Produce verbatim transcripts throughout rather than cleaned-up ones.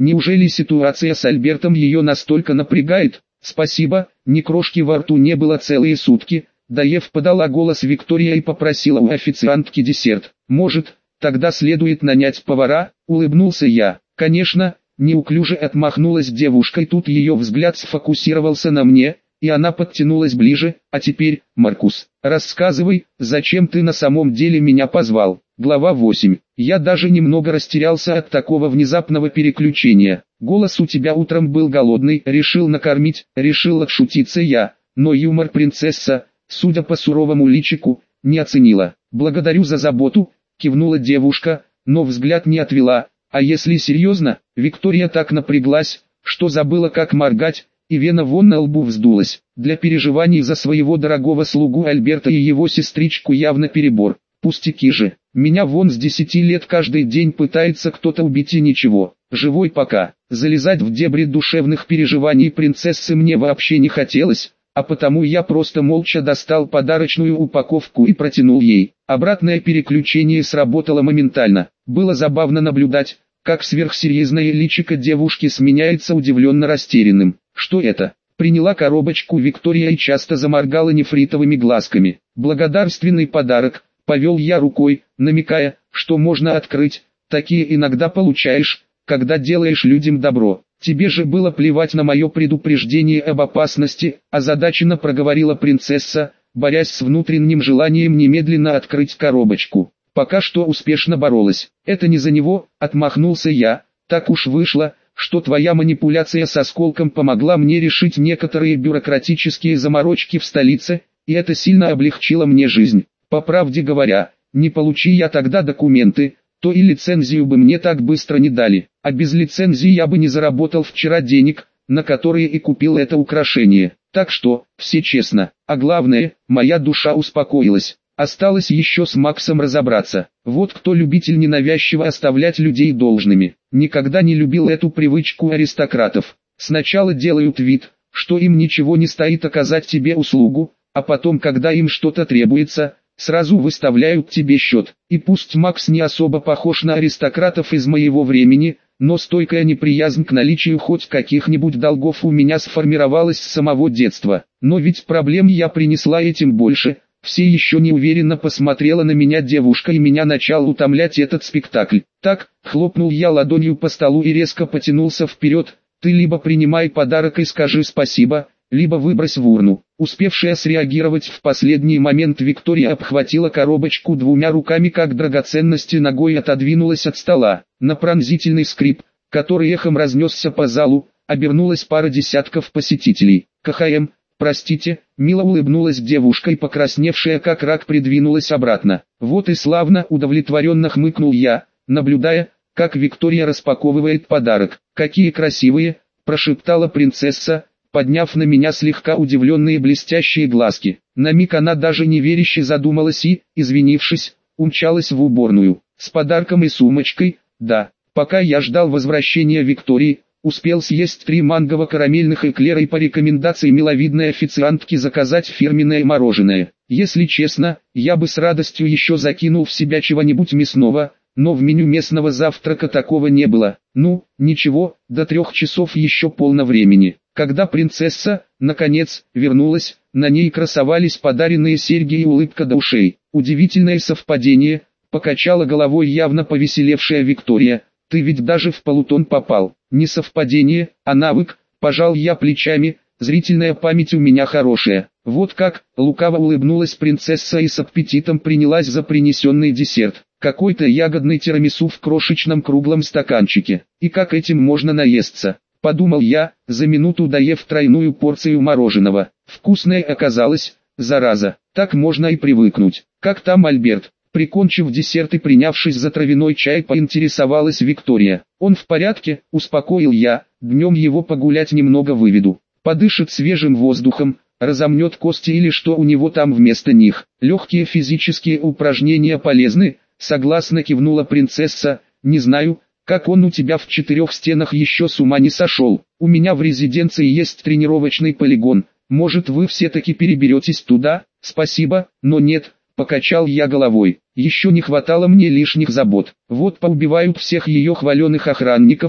Неужели ситуация с Альбертом ее настолько напрягает? Спасибо, ни крошки во рту не было целые сутки. Доев, подала голос Виктория и попросила у официантки десерт. Может, тогда следует нанять повара? Улыбнулся я. Конечно, неуклюже отмахнулась девушка, и тут ее взгляд сфокусировался на мне, и она подтянулась ближе. А теперь, Маркус, рассказывай, зачем ты на самом деле меня позвал? Глава восемь. Я даже немного растерялся от такого внезапного переключения. Голос у тебя утром был голодный, решил накормить, решил отшутиться я, но юмор принцесса, судя по суровому личику, не оценила. Благодарю за заботу, кивнула девушка, но взгляд не отвела. А если серьезно, Виктория так напряглась, что забыла как моргать, и вена вон на лбу вздулась. Для переживаний за своего дорогого слугу Альберта и его сестричку явно перебор. Пустяки же, меня вон с десяти лет каждый день пытается кто-то убить и ничего, живой пока. Залезать в дебри душевных переживаний принцессы мне вообще не хотелось, а потому я просто молча достал подарочную упаковку и протянул ей. Обратное переключение сработало моментально. Было забавно наблюдать, как сверхсерьезное личико девушки сменяется удивленно растерянным. Что это? Приняла коробочку Виктория и часто заморгала нефритовыми глазками. Благодарственный подарок, повел я рукой, намекая, что можно открыть. Такие иногда получаешь, когда делаешь людям добро. Тебе же было плевать на мое предупреждение об опасности, озадаченно проговорила принцесса, борясь с внутренним желанием немедленно открыть коробочку. Пока что успешно боролась. Это не за него, отмахнулся я. Так уж вышло, что твоя манипуляция с осколком помогла мне решить некоторые бюрократические заморочки в столице, и это сильно облегчило мне жизнь. По правде говоря, не получи я тогда документы, то и лицензию бы мне так быстро не дали, а без лицензии я бы не заработал вчера денег, на которые и купил это украшение. Так что, все честно, а главное, моя душа успокоилась. Осталось еще с Максом разобраться. Вот кто любитель ненавязчиво оставлять людей должными. Никогда не любил эту привычку аристократов. Сначала делают вид, что им ничего не стоит оказать тебе услугу, а потом, когда им что-то требуется, сразу выставляют тебе счет. И пусть Макс не особо похож на аристократов из моего времени, но стойкая неприязнь к наличию хоть каких-нибудь долгов у меня сформировалась с самого детства. Но ведь проблем я принесла этим больше. Все еще неуверенно посмотрела на меня девушка, и меня начал утомлять этот спектакль. Так, хлопнул я ладонью по столу и резко потянулся вперед. Ты либо принимай подарок и скажи спасибо, либо выбрось в урну. Успевшая среагировать в последний момент Виктория обхватила коробочку двумя руками как драгоценности, ногой отодвинулась от стола. На пронзительный скрип, который эхом разнесся по залу, обернулась пара десятков посетителей. КХМ, простите, мило улыбнулась девушка и, покрасневшая как рак, придвинулась обратно. Вот и славно, удовлетворенно хмыкнул я, наблюдая, как Виктория распаковывает подарок. Какие красивые, прошептала принцесса, подняв на меня слегка удивленные блестящие глазки. На миг она даже неверяще задумалась и, извинившись, умчалась в уборную. С подарком и сумочкой, да. Пока я ждал возвращения Виктории, успел съесть три мангово-карамельных эклера и по рекомендации миловидной официантки заказать фирменное мороженое. Если честно, я бы с радостью еще закинул в себя чего-нибудь мясного, но в меню местного завтрака такого не было. Ну, ничего, до трех часов еще полно времени. Когда принцесса, наконец, вернулась, на ней красовались подаренные серьги и улыбка до ушей. Удивительное совпадение, покачала головой явно повеселевшая Виктория. Ты ведь даже в полутон попал. Не совпадение, а навык, пожал я плечами, зрительная память у меня хорошая. Вот как, лукаво улыбнулась принцесса и с аппетитом принялась за принесенный десерт. Какой-то ягодный тирамису в крошечном круглом стаканчике. И как этим можно наесться? Подумал я, за минуту доев тройную порцию мороженого. Вкусное оказалось, зараза, так можно и привыкнуть. Как там Альберт? Прикончив десерт и принявшись за травяной чай, поинтересовалась Виктория. Он в порядке, успокоил я, днем его погулять немного выведу. Подышит свежим воздухом, разомнет кости или что у него там вместо них. Легкие физические упражнения полезны, согласно кивнула принцесса. Не знаю, как он у тебя в четырех стенах еще с ума не сошел. У меня в резиденции есть тренировочный полигон, может вы все-таки переберетесь туда? Спасибо, но нет. Покачал я головой. Еще не хватало мне лишних забот. Вот поубивают всех ее хваленых охранников,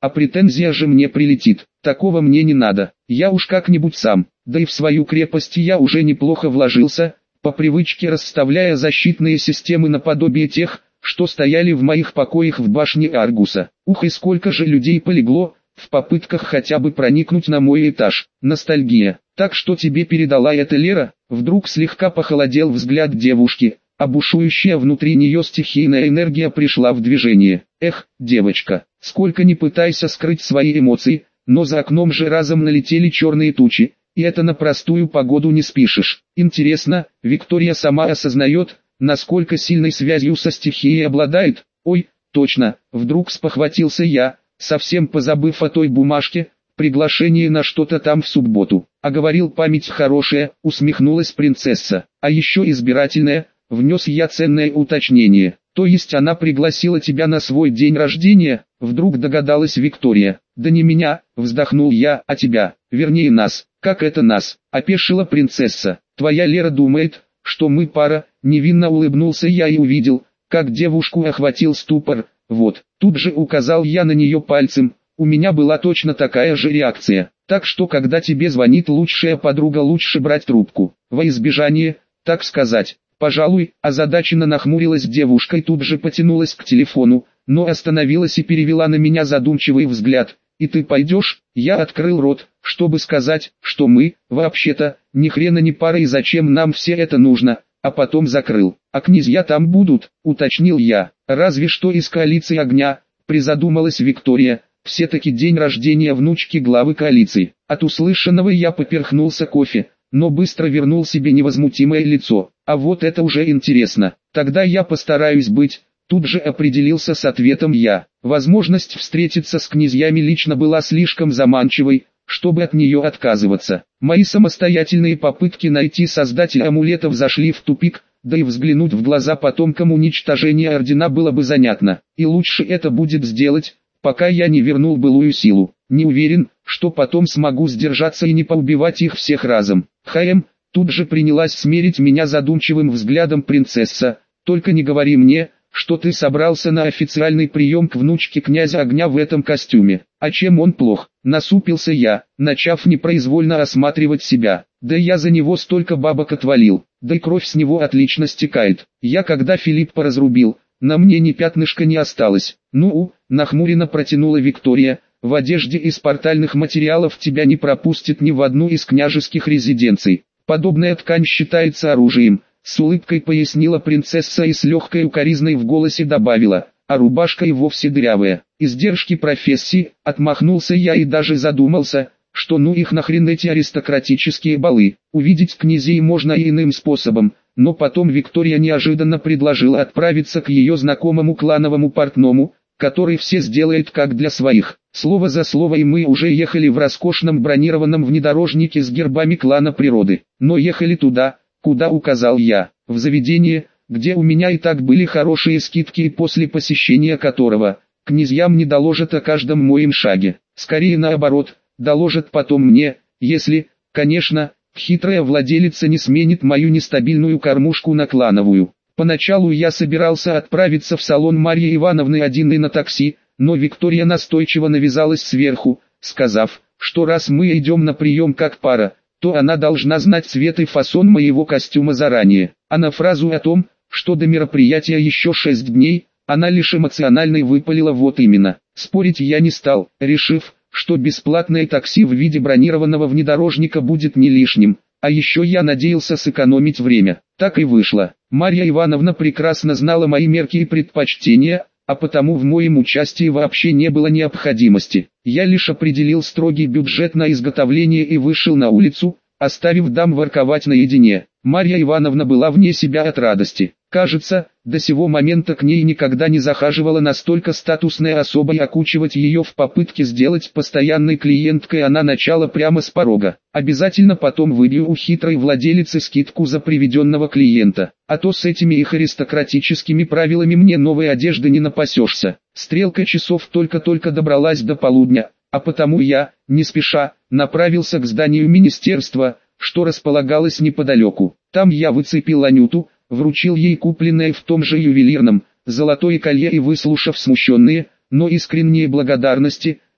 а претензия же мне прилетит. Такого мне не надо, я уж как-нибудь сам. Да и в свою крепость я уже неплохо вложился, по привычке расставляя защитные системы наподобие тех, что стояли в моих покоях в башне Аргуса. Ух, и сколько же людей полегло в попытках хотя бы проникнуть на мой этаж. Ностальгия. Так что тебе передала эта Лера? Вдруг слегка похолодел взгляд девушки, а бушующая внутри нее стихийная энергия пришла в движение. Эх, девочка, сколько ни пытайся скрыть свои эмоции, но за окном же разом налетели черные тучи, и это на простую погоду не спишешь. Интересно, Виктория сама осознает, насколько сильной связью со стихией обладает? Ой, точно, вдруг спохватился я, совсем позабыв о той бумажке, приглашение на что-то там в субботу. А говорил, память хорошая, усмехнулась принцесса. А еще избирательная, внес я ценное уточнение. То есть она пригласила тебя на свой день рождения? Вдруг догадалась Виктория. Да не меня, вздохнул я, а тебя, вернее нас. Как это нас? Опешила принцесса. Твоя Лера думает, что мы пара. Невинно улыбнулся я и увидел, как девушку охватил ступор. Вот, тут же указал я на нее пальцем. У меня была точно такая же реакция. Так что когда тебе звонит лучшая подруга, лучше брать трубку. Во избежание, так сказать. Пожалуй, озадаченно нахмурилась девушка и тут же потянулась к телефону, но остановилась и перевела на меня задумчивый взгляд. И ты пойдешь? Я открыл рот, чтобы сказать, что мы, вообще-то, ни хрена не пара и зачем нам все это нужно, а потом закрыл. А князья там будут, уточнил я. Разве что из коалиции огня, призадумалась Виктория. Все-таки день рождения внучки главы коалиции. От услышанного я поперхнулся кофе, но быстро вернул себе невозмутимое лицо. А вот это уже интересно. Тогда я постараюсь быть. Тут же определился с ответом я. Возможность встретиться с князьями лично была слишком заманчивой, чтобы от нее отказываться. Мои самостоятельные попытки найти создателя амулетов зашли в тупик, да и взглянуть в глаза потомкам уничтожения ордена было бы занятно. И лучше это будет сделать, пока я не вернул былую силу. Не уверен, что потом смогу сдержаться и не поубивать их всех разом. Хаем, тут же принялась смерить меня задумчивым взглядом принцесса. Только не говори мне, что ты собрался на официальный прием к внучке князя огня в этом костюме. А чем он плох? Насупился я, начав непроизвольно осматривать себя. Да я за него столько бабок отвалил, да и кровь с него отлично стекает. Я когда Филиппа разрубил, на мне ни пятнышка не осталось. Ну, нахмуренно протянула Виктория, в одежде из портальных материалов тебя не пропустит ни в одну из княжеских резиденций. Подобная ткань считается оружием, с улыбкой пояснила принцесса и с легкой укоризной в голосе добавила, а рубашка и вовсе дырявая. Издержки профессии, отмахнулся я и даже задумался, что ну их нахрен эти аристократические балы. Увидеть князей можно и иным способом, но потом Виктория неожиданно предложила отправиться к ее знакомому клановому портному, который все сделает как для своих. Слово за слово, и мы уже ехали в роскошном бронированном внедорожнике с гербами клана природы. Но ехали туда, куда указал я, в заведение, где у меня и так были хорошие скидки и после посещения которого, князьям не доложат о каждом моем шаге. Скорее наоборот, доложат потом мне, если, конечно, хитрая владелица не сменит мою нестабильную кормушку на клановую. Поначалу я собирался отправиться в салон Марьи Ивановны один и на такси, но Виктория настойчиво навязалась сверху, сказав, что раз мы идем на прием как пара, то она должна знать цвет и фасон моего костюма заранее. А на фразу о том, что до мероприятия еще шесть дней, она лишь эмоционально выпалила вот именно. Спорить я не стал, решив, что бесплатное такси в виде бронированного внедорожника будет не лишним. А еще я надеялся сэкономить время. Так и вышло. Марья Ивановна прекрасно знала мои мерки и предпочтения, а потому в моем участии вообще не было необходимости. Я лишь определил строгий бюджет на изготовление и вышел на улицу, оставив дам ворковать наедине. Марья Ивановна была вне себя от радости. Кажется, до сего момента к ней никогда не захаживала настолько статусная особа, и окучивать ее в попытке сделать постоянной клиенткой она начала прямо с порога. Обязательно потом выбью у хитрой владелицы скидку за приведенного клиента, а то с этими их аристократическими правилами мне новой одежды не напасешься. Стрелка часов только-только добралась до полудня, а потому я, не спеша, направился к зданию министерства, что располагалось неподалеку. Там я выцепил Анюту, вручил ей купленное в том же ювелирном, золотое колье и, выслушав смущенные, но искренние благодарности,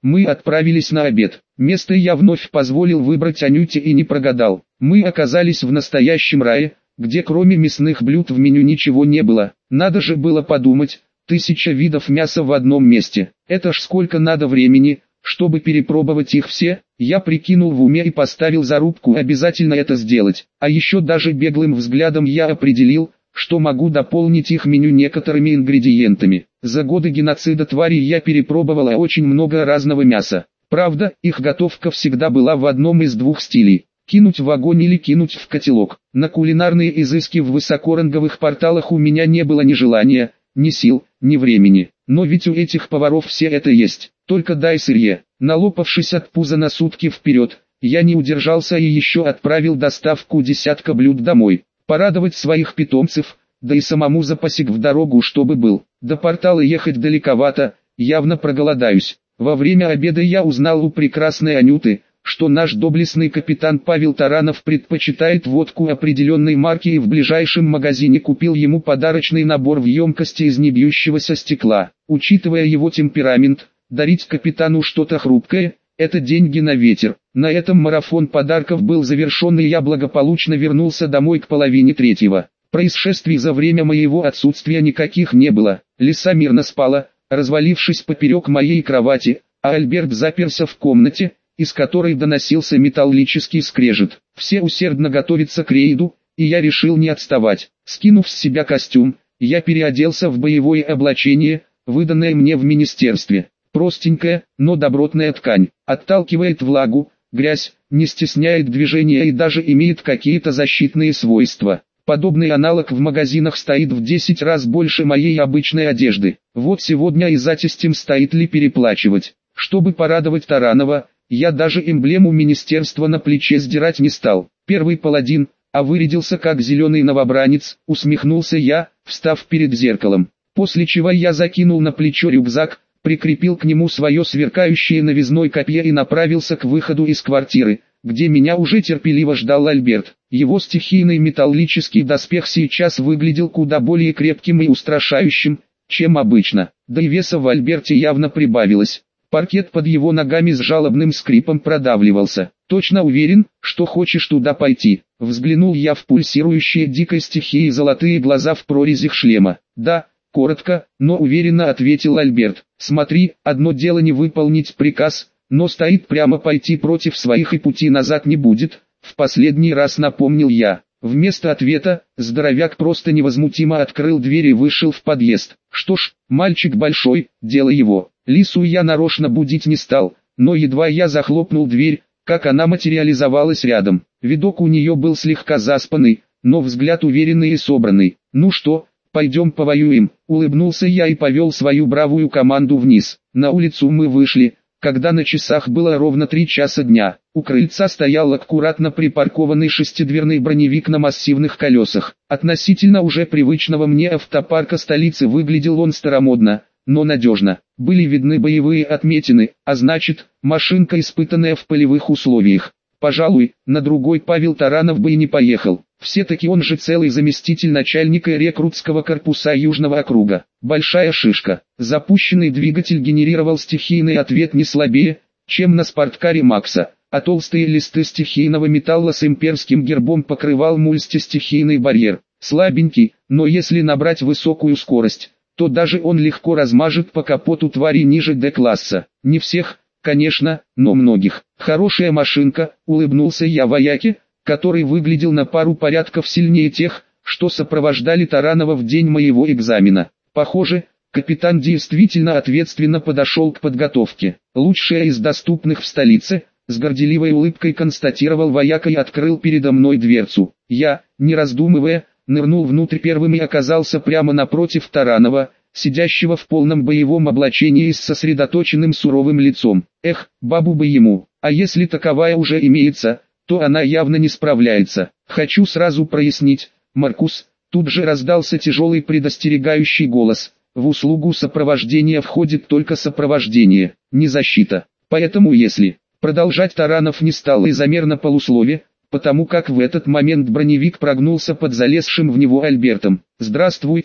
Мы отправились на обед. Место я вновь позволил выбрать Анюте и не прогадал. Мы оказались в настоящем рае, где кроме мясных блюд в меню ничего не было. Надо же было подумать, тысяча видов мяса в одном месте. Это ж сколько надо времени, чтобы перепробовать их все. Я прикинул в уме и поставил зарубку обязательно это сделать. А еще даже беглым взглядом я определил, что могу дополнить их меню некоторыми ингредиентами. За годы геноцида тварей я перепробовала очень много разного мяса. Правда, их готовка всегда была в одном из двух стилей. Кинуть в огонь или кинуть в котелок. На кулинарные изыски в высокоранговых порталах у меня не было ни желания, ни сил, ни времени. Но ведь у этих поваров все это есть. Только дай сырье. Налопавшись от пуза на сутки вперед, я не удержался и еще отправил доставку десятка блюд домой. Порадовать своих питомцев, да и самому запасик в дорогу чтобы был. До портала ехать далековато, явно проголодаюсь. Во время обеда я узнал у прекрасной Анюты, что наш доблестный капитан Павел Таранов предпочитает водку определенной марки и в ближайшем магазине купил ему подарочный набор в емкости из небьющегося стекла. Учитывая его темперамент, дарить капитану что-то хрупкое – это деньги на ветер. На этом марафон подарков был завершен, и я благополучно вернулся домой к половине третьего. Происшествий за время моего отсутствия никаких не было. Лиса мирно спала, развалившись поперек моей кровати, а Альберт заперся в комнате, из которой доносился металлический скрежет. Все усердно готовятся к рейду, и я решил не отставать. Скинув с себя костюм, я переоделся в боевое облачение, выданное мне в министерстве. Простенькая, но добротная ткань, отталкивает влагу, грязь, не стесняет движения и даже имеет какие-то защитные свойства. Подобный аналог в магазинах стоит в десять раз больше моей обычной одежды. Вот сегодня и затестим, стоит ли переплачивать. Чтобы порадовать Таранова, я даже эмблему министерства на плече сдирать не стал. Первый паладин, а вырядился как зеленый новобранец, усмехнулся я, встав перед зеркалом. После чего я закинул на плечо рюкзак, прикрепил к нему свое сверкающее новизной копье и направился к выходу из квартиры, где меня уже терпеливо ждал Альберт. Его стихийный металлический доспех сейчас выглядел куда более крепким и устрашающим, чем обычно, да и веса в Альберте явно прибавилось. Паркет под его ногами с жалобным скрипом продавливался. «Точно уверен, что хочешь туда пойти?» Взглянул я в пульсирующие дикой стихией золотые глаза в прорезях шлема. «Да», коротко, но уверенно ответил Альберт. «Смотри, одно дело не выполнить приказ, но стоит прямо пойти против своих и пути назад не будет», в последний раз напомнил я. Вместо ответа, здоровяк просто невозмутимо открыл дверь и вышел в подъезд. Что ж, мальчик большой, дело его. Лису я нарочно будить не стал, но едва я захлопнул дверь, как она материализовалась рядом. Видок у нее был слегка заспанный, но взгляд уверенный и собранный. «Ну что, пойдем повоюем», — улыбнулся я и повел свою бравую команду вниз. На улицу мы вышли, когда на часах было ровно три часа дня. У крыльца стоял аккуратно припаркованный шестидверный броневик на массивных колесах. Относительно уже привычного мне автопарка столицы выглядел он старомодно, но надежно. Были видны боевые отметины, а значит, машинка, испытанная в полевых условиях. Пожалуй, на другой Павел Таранов бы и не поехал. Все-таки он же целый заместитель начальника рекрутского корпуса Южного округа. Большая шишка. Запущенный двигатель генерировал стихийный ответ не слабее, чем на спорткаре Макса, а толстые листы стихийного металла с имперским гербом покрывал мультистихийный барьер. Слабенький, но если набрать высокую скорость, то даже он легко размажет по капоту твари ниже Д-класса. Не всех, конечно, но многих. Хорошая машинка, улыбнулся я вояке, который выглядел на пару порядков сильнее тех, что сопровождали Таранова в день моего экзамена. Похоже, капитан действительно ответственно подошел к подготовке. Лучшая из доступных в столице, с горделивой улыбкой констатировал вояка и открыл передо мной дверцу. Я, не раздумывая, нырнул внутрь первым и оказался прямо напротив Таранова, сидящего в полном боевом облачении с сосредоточенным суровым лицом. Эх, бабу бы ему, а если таковая уже имеется, то она явно не справляется. Хочу сразу прояснить, Маркус, тут же раздался тяжелый предостерегающий голос. В услугу сопровождения входит только сопровождение, не защита. Поэтому если... Продолжать Таранов не стал и замер на полуслове, потому как в этот момент броневик прогнулся под залезшим в него Альбертом. «Здравствуйте,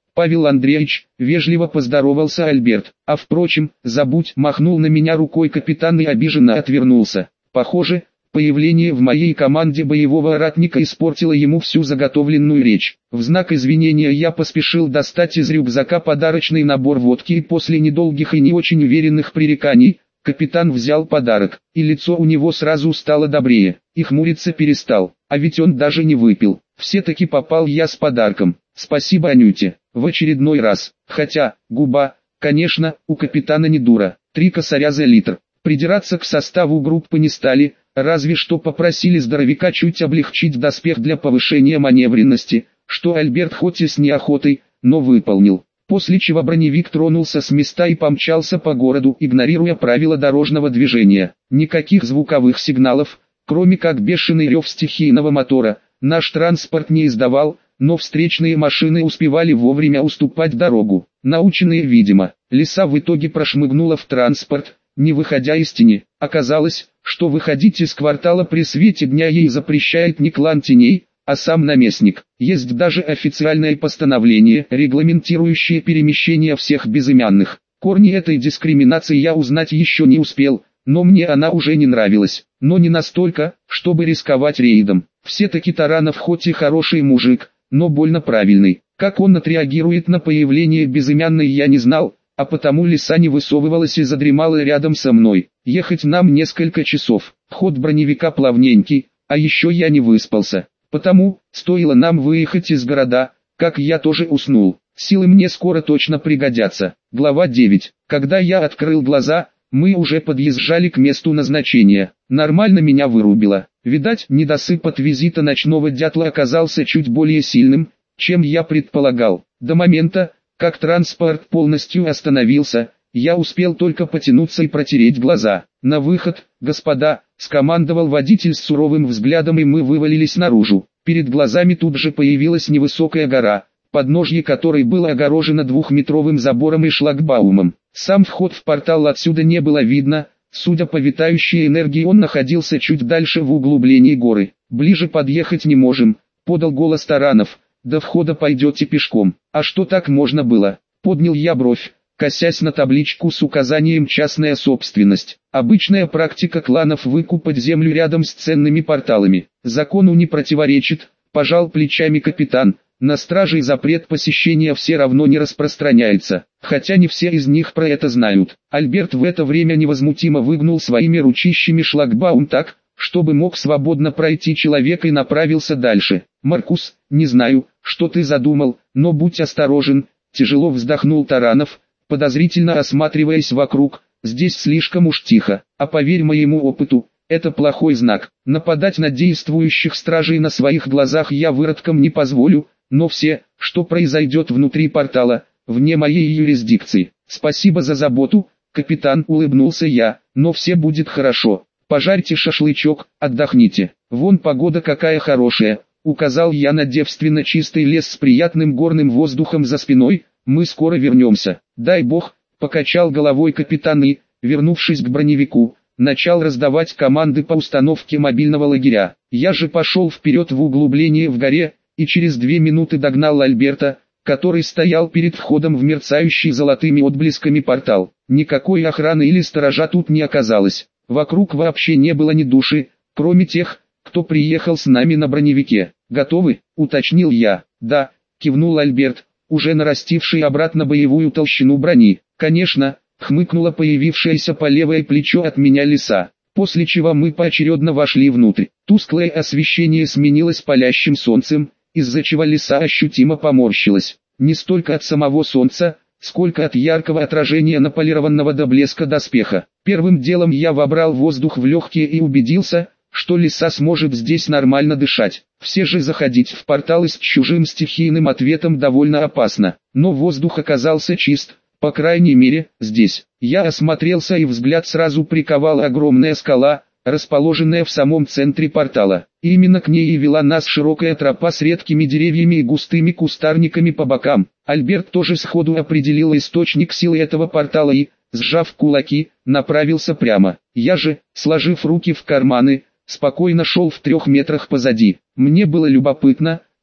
Павел Андреевич, вежливо поздоровался Альберт. А впрочем, забудь, махнул на меня рукой капитан и обиженно отвернулся. Похоже, появление в моей команде боевого ратника испортило ему всю заготовленную речь. В знак извинения я поспешил достать из рюкзака подарочный набор водки, и после недолгих и не очень уверенных пререканий, капитан взял подарок, и лицо у него сразу стало добрее, и хмуриться перестал, а ведь он даже не выпил. Все-таки попал я с подарком. Спасибо Анюте, в очередной раз, хотя, губа, конечно, у капитана не дура, три косаря за литр. Придираться к составу группы не стали, разве что попросили здоровяка чуть облегчить доспех для повышения маневренности, что Альберт хоть и с неохотой, но выполнил. После чего броневик тронулся с места и помчался по городу, игнорируя правила дорожного движения. Никаких звуковых сигналов, кроме как бешеный рев стихийного мотора, наш транспорт не издавал, но встречные машины успевали вовремя уступать дорогу. Наученные, видимо, лиса в итоге прошмыгнула в транспорт, не выходя из тени. Оказалось, что выходить из квартала при свете дня ей запрещает не клан теней, а сам наместник. Есть даже официальное постановление, регламентирующее перемещение всех безымянных. Корни этой дискриминации я узнать еще не успел, но мне она уже не нравилась. Но не настолько, чтобы рисковать рейдом. Все-таки Таранов хоть и хороший мужик, но больно правильный. Как он отреагирует на появление безымянной, я не знал, а потому лиса не высовывалась и задремала рядом со мной. Ехать нам несколько часов, ход броневика плавненький, а еще я не выспался. Потому, стоило нам выехать из города, как я тоже уснул. Силы мне скоро точно пригодятся. Глава девять. Когда я открыл глаза, мы уже подъезжали к месту назначения. Нормально меня вырубило. Видать, недосып от визита ночного дятла оказался чуть более сильным, чем я предполагал. До момента, как транспорт полностью остановился, я успел только потянуться и протереть глаза. «На выход, господа», — скомандовал водитель с суровым взглядом, и мы вывалились наружу. Перед глазами тут же появилась невысокая гора, подножье которой было огорожено двухметровым забором и шлагбаумом. Сам вход в портал отсюда не было видно, судя по витающей энергии он находился чуть дальше в углублении горы. «Ближе подъехать не можем», — подал голос Таранов. «До входа пойдете пешком». «А что, так можно было?» — поднял я бровь, косясь на табличку с указанием «частная собственность». Обычная практика кланов выкупать землю рядом с ценными порталами. Закону не противоречит, пожал плечами капитан. На стражей запрет посещения все равно не распространяется, хотя не все из них про это знают. Альберт в это время невозмутимо выгнул своими ручищами шлагбаум так, чтобы мог свободно пройти человек, и направился дальше. «Маркус, не знаю, что ты задумал, но будь осторожен», — тяжело вздохнул Таранов, подозрительно осматриваясь вокруг. «Здесь слишком уж тихо, а поверь моему опыту, это плохой знак. Нападать на действующих стражей на своих глазах я выродкам не позволю, но все, что произойдет внутри портала, вне моей юрисдикции. Спасибо за заботу, капитан», — улыбнулся я, — «но все будет хорошо. Пожарьте шашлычок, отдохните. Вон погода какая хорошая», — указал я на девственно чистый лес с приятным горным воздухом за спиной. «Мы скоро вернемся». «Дай бог», — покачал головой капитан и, вернувшись к броневику, начал раздавать команды по установке мобильного лагеря. Я же пошел вперед в углубление в горе, и через две минуты догнал Альберта, который стоял перед входом в мерцающий золотыми отблесками портал. Никакой охраны или сторожа тут не оказалось. Вокруг вообще не было ни души, кроме тех, кто приехал с нами на броневике. «Готовы?» — уточнил я. «Да», — кивнул Альберт, уже нарастивший обратно боевую толщину брони. «Конечно», — хмыкнула появившаяся по левое плечо от меня лиса. После чего мы поочередно вошли внутрь. Тусклое освещение сменилось палящим солнцем, из-за чего лиса ощутимо поморщилась. Не столько от самого солнца, сколько от яркого отражения наполированного до блеска доспеха. Первым делом я вобрал воздух в легкие и убедился, что лиса сможет здесь нормально дышать. Все же заходить в порталы с чужим стихийным ответом довольно опасно. Но воздух оказался чист, по крайней мере, здесь. Я осмотрелся, и взгляд сразу приковала огромная скала, расположенная в самом центре портала. И именно к ней и вела нас широкая тропа с редкими деревьями и густыми кустарниками по бокам. Альберт тоже сходу определил источник силы этого портала и, сжав кулаки, направился прямо. Я же, сложив руки в карманы, спокойно шел в трех метрах позади. Мне было любопытно,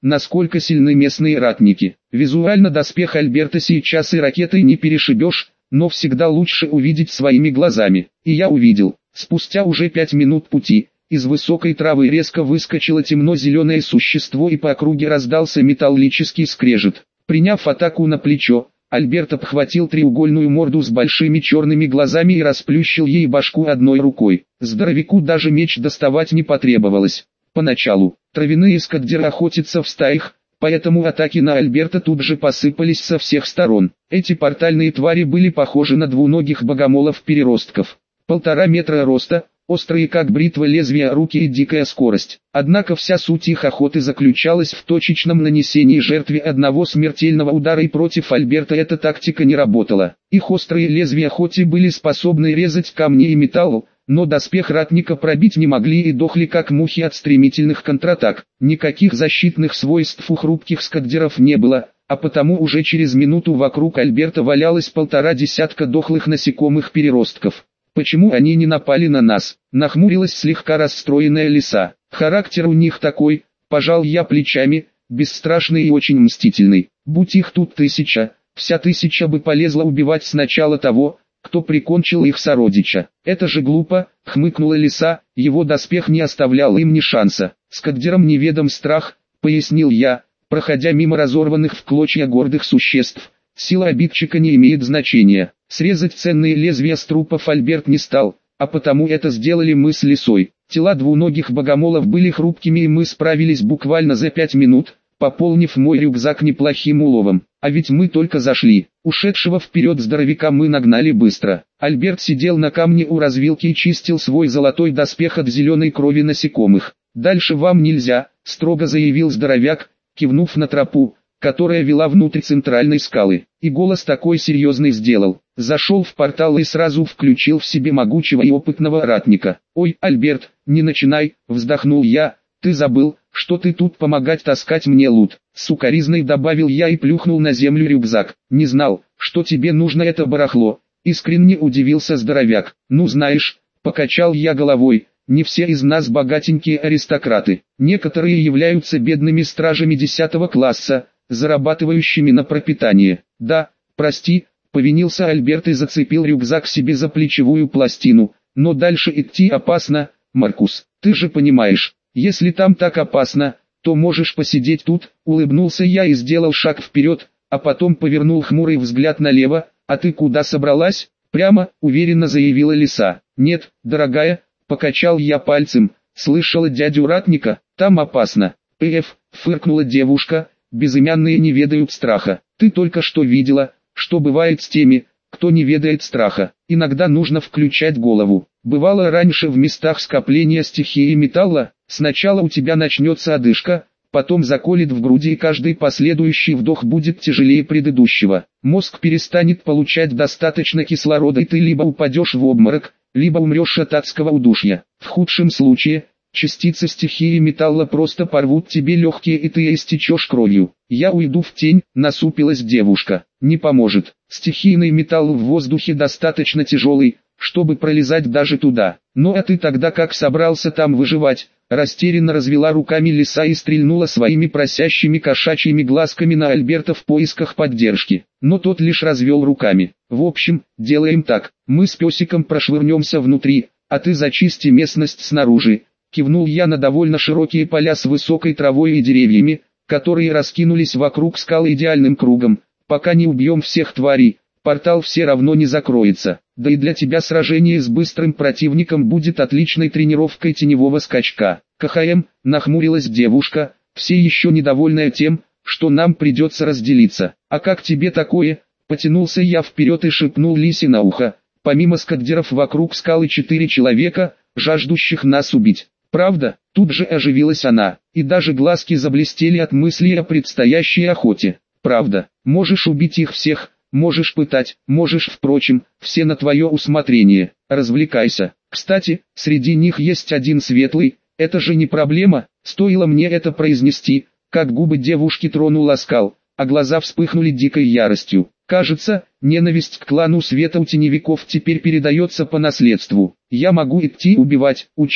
насколько сильны местные ратники. Визуально доспех Альберта сейчас и ракетой не перешибешь, но всегда лучше увидеть своими глазами. И я увидел. Спустя уже пять минут пути, из высокой травы резко выскочило темно-зеленое существо и по округе раздался металлический скрежет. Приняв атаку на плечо, Альберт обхватил треугольную морду с большими черными глазами и расплющил ей башку одной рукой. Здоровяку даже меч доставать не потребовалось. Поначалу, травяные скагдеры охотятся в стаях, поэтому атаки на Альберта тут же посыпались со всех сторон. Эти портальные твари были похожи на двуногих богомолов-переростков. Полтора метра роста, острые как бритва лезвия руки и дикая скорость. Однако вся суть их охоты заключалась в точечном нанесении жертве одного смертельного удара, и против Альберта эта тактика не работала. Их острые лезвия хоть и были способны резать камни и металл, но доспех ратника пробить не могли и дохли как мухи от стремительных контратак. Никаких защитных свойств у хрупких скагдеров не было, а потому уже через минуту вокруг Альберта валялось полтора десятка дохлых насекомых-переростков. «Почему они не напали на нас?» — нахмурилась слегка расстроенная лиса. «Характер у них такой», — пожал я плечами, бесстрашный и очень мстительный. «Будь их тут тысяча, вся тысяча бы полезла убивать сначала того, кто прикончил их сородича. Это же глупо», — хмыкнула лиса, его доспех не оставлял им ни шанса. «Скагдерам неведом страх», — пояснил я, проходя мимо разорванных в клочья гордых существ. «Сила обидчика не имеет значения». Срезать ценные лезвия с трупов Альберт не стал, а потому это сделали мы с лисой. Тела двуногих богомолов были хрупкими, и мы справились буквально за пять минут, пополнив мой рюкзак неплохим уловом. А ведь мы только зашли. Ушедшего вперед здоровяка мы нагнали быстро. Альберт сидел на камне у развилки и чистил свой золотой доспех от зеленой крови насекомых. «Дальше вам нельзя», — строго заявил здоровяк, кивнув на тропу, которая вела внутрь центральной скалы. И голос такой серьезный сделал. Зашел в портал и сразу включил в себе могучего и опытного ратника. «Ой, Альберт, не начинай», — вздохнул я, — «ты забыл, что ты тут помогать таскать мне лут». Сукаризной добавил я и плюхнул на землю рюкзак. «Не знал, что тебе нужно это барахло», — искренне удивился здоровяк. «Ну знаешь», — покачал я головой, — «не все из нас богатенькие аристократы. Некоторые являются бедными стражами десятого класса, зарабатывающими на пропитание». «Да, прости», — повинился Альберт и зацепил рюкзак себе за плечевую пластину, «но дальше идти опасно, Маркус, ты же понимаешь, если там так опасно, то можешь посидеть тут», — улыбнулся я и сделал шаг вперед, а потом повернул хмурый взгляд налево. «А ты куда собралась?» «Прямо», — уверенно заявила лиса. «Нет, дорогая», — покачал я пальцем, — «слышала дядю ратника, там опасно». «Эф», — фыркнула девушка, — «безымянные не ведают страха. Ты только что видела, что бывает с теми, кто не ведает страха. Иногда нужно включать голову. Бывало раньше в местах скопления стихии металла, сначала у тебя начнется одышка, потом заколет в груди, и каждый последующий вдох будет тяжелее предыдущего. Мозг перестанет получать достаточно кислорода, и ты либо упадешь в обморок, либо умрешь от адского удушья. В худшем случае, частицы стихии металла просто порвут тебе легкие, и ты истечешь кровью. «Я уйду в тень», — насупилась девушка. «Не поможет. Стихийный металл в воздухе достаточно тяжелый, чтобы пролезать даже туда. Ну а ты тогда как собрался там выживать?» Растерянно развела руками лиса и стрельнула своими просящими кошачьими глазками на Альберта в поисках поддержки. Но тот лишь развел руками. «В общем, делаем так. Мы с песиком прошвырнемся внутри, а ты зачисти местность снаружи». Кивнул я на довольно широкие поля с высокой травой и деревьями, которые раскинулись вокруг скалы идеальным кругом. «Пока не убьем всех тварей, портал все равно не закроется. Да и для тебя сражение с быстрым противником будет отличной тренировкой теневого скачка». «КХМ», — нахмурилась девушка, все еще недовольная тем, что нам придется разделиться. «А как тебе такое?» — потянулся я вперед и шепнул лисе на ухо. «Помимо скагдеров вокруг скалы четыре человека, жаждущих нас убить». «Правда?» — тут же оживилась она, и даже глазки заблестели от мысли о предстоящей охоте. «Правда, можешь убить их всех, можешь пытать, можешь, впрочем, все на твое усмотрение, развлекайся. Кстати, среди них есть один светлый, это же не проблема». Стоило мне это произнести, как губы девушки тронул оскал, а глаза вспыхнули дикой яростью. Кажется, ненависть к клану света у теневиков теперь передается по наследству. «Я могу идти убивать, учитель»,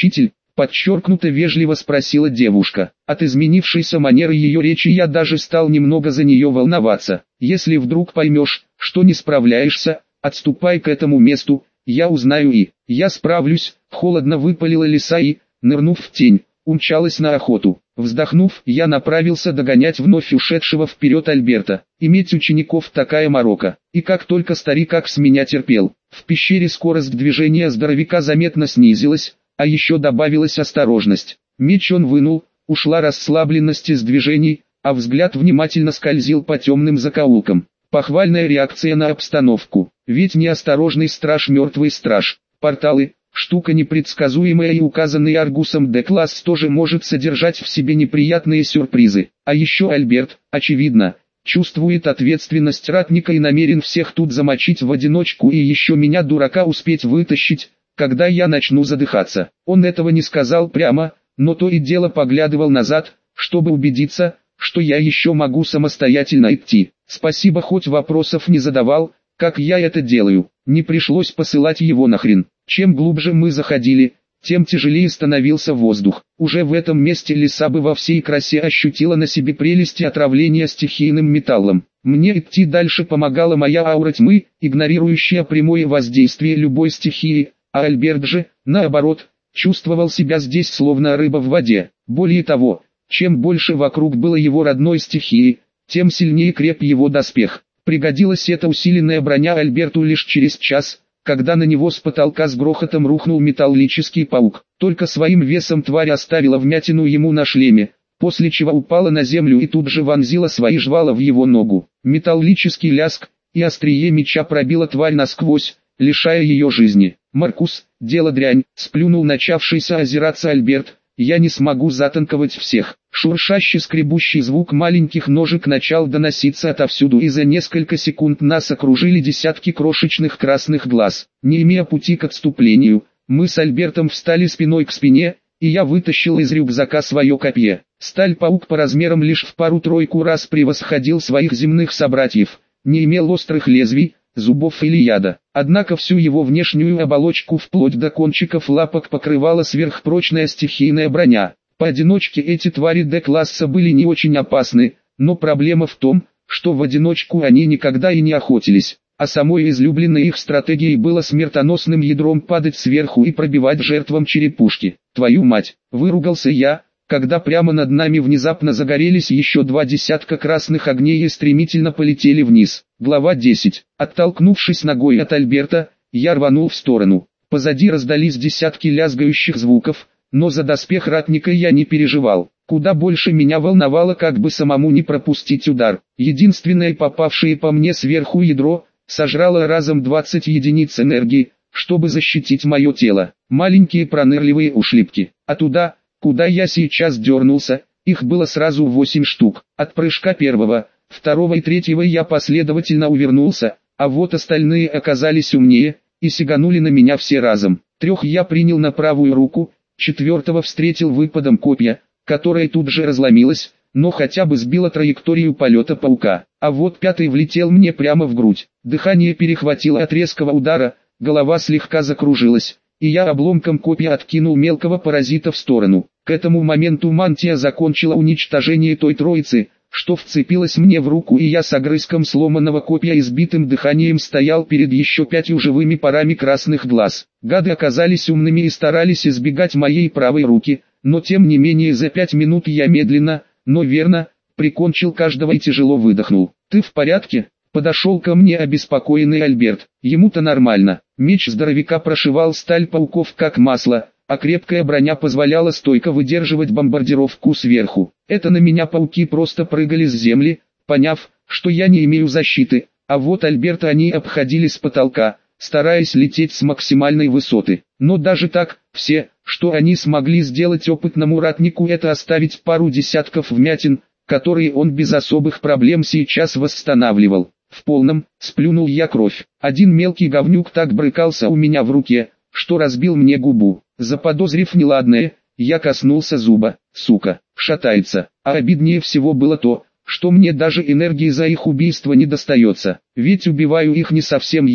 Подчеркнуто вежливо спросила девушка. От изменившейся манеры ее речи я даже стал немного за нее волноваться. Если вдруг поймешь, что не справляешься, отступай к этому месту, я узнаю и... Я справлюсь, холодно выпалила лиса и, нырнув в тень, умчалась на охоту. Вздохнув, я направился догонять вновь ушедшего вперед Альберта. Иметь учеников такая морока. И как только старик с меня терпел. В пещере скорость движения здоровяка заметно снизилась, а еще добавилась осторожность. Меч он вынул, ушла расслабленность из движений, а взгляд внимательно скользил по темным закоулкам. Похвальная реакция на обстановку. Ведь неосторожный страж мертвый страж. Порталы, штука непредсказуемая, и указанный Аргусом Д-класс тоже может содержать в себе неприятные сюрпризы. А еще Альберт, очевидно, чувствует ответственность ратника и намерен всех тут замочить в одиночку и еще меня, дурака, успеть вытащить, когда я начну задыхаться. Он этого не сказал прямо, но то и дело поглядывал назад, чтобы убедиться, что я еще могу самостоятельно идти. Спасибо, хоть вопросов не задавал, как я это делаю. Не пришлось посылать его нахрен. Чем глубже мы заходили, тем тяжелее становился воздух. Уже в этом месте лиса бы во всей красе ощутила на себе прелести отравления стихийным металлом. Мне идти дальше помогала моя аура тьмы, игнорирующая прямое воздействие любой стихии, а Альберт же, наоборот, чувствовал себя здесь словно рыба в воде. Более того, чем больше вокруг было его родной стихии, тем сильнее креп его доспех. Пригодилась эта усиленная броня Альберту лишь через час, когда на него с потолка с грохотом рухнул металлический паук. Только своим весом тварь оставила вмятину ему на шлеме, после чего упала на землю и тут же вонзила свои жвала в его ногу. Металлический лязг, и острие меча пробило тварь насквозь, лишая ее жизни. «Маркус, дело дрянь», — сплюнул начавшийся озираться Альберт, — «я не смогу затанковать всех». Шуршащий скребущий звук маленьких ножек начал доноситься отовсюду, и за несколько секунд нас окружили десятки крошечных красных глаз. Не имея пути к отступлению, мы с Альбертом встали спиной к спине, и я вытащил из рюкзака свое копье. Сталь-паук по размерам лишь в пару-тройку раз превосходил своих земных собратьев, не имел острых лезвий, зубов или яда. Однако всю его внешнюю оболочку вплоть до кончиков лапок покрывала сверхпрочная стихийная броня. Поодиночке эти твари Д-класса были не очень опасны, но проблема в том, что в одиночку они никогда и не охотились, а самой излюбленной их стратегией было смертоносным ядром падать сверху и пробивать жертвам черепушки. «Твою мать!» — выругался я, когда прямо над нами внезапно загорелись еще два десятка красных огней и стремительно полетели вниз. Глава десять. Оттолкнувшись ногой от Альберта, я рванул в сторону. Позади раздались десятки лязгающих звуков, но за доспех ратника я не переживал. Куда больше меня волновало, как бы самому не пропустить удар. Единственное попавшее по мне сверху ядро сожрало разом двадцать единиц энергии, чтобы защитить мое тело. Маленькие пронырливые ушлепки. А туда, куда я сейчас дернулся, их было сразу восемь штук. От прыжка первого, второго и третьего я последовательно увернулся, а вот остальные оказались умнее и сиганули на меня все разом. Трех я принял на правую руку, четвертого встретил выпадом копья, которое тут же разломилось, но хотя бы сбило траекторию полета паука. А вот пятый влетел мне прямо в грудь. Дыхание перехватило от резкого удара, голова слегка закружилась, и я обломком копья откинул мелкого паразита в сторону. К этому моменту мантия закончила уничтожение той троицы, что вцепилась мне в руку, и я с огрызком сломанного копья и сбитым дыханием стоял перед еще пятью живыми парами красных глаз. Гады оказались умными и старались избегать моей правой руки, но тем не менее за пять минут я медленно, но верно, прикончил каждого и тяжело выдохнул. «Ты в порядке?» — подошел ко мне обеспокоенный Альберт. Ему-то нормально. Меч здоровяка прошивал сталь пауков как масло, а крепкая броня позволяла стойко выдерживать бомбардировку сверху. Это на меня пауки просто прыгали с земли, поняв, что я не имею защиты, а вот Альберта они обходили с потолка, стараясь лететь с максимальной высоты. Но даже так, все, что они смогли сделать опытному ратнику, это оставить пару десятков вмятин, которые он без особых проблем сейчас восстанавливал. В полном, сплюнул я кровь. Один мелкий говнюк так брыкался у меня в руке, что разбил мне губу. Заподозрив неладное, я коснулся зуба. Сука, шатается. А обиднее всего было то, что мне даже энергии за их убийство не достается. Ведь убиваю их не совсем я,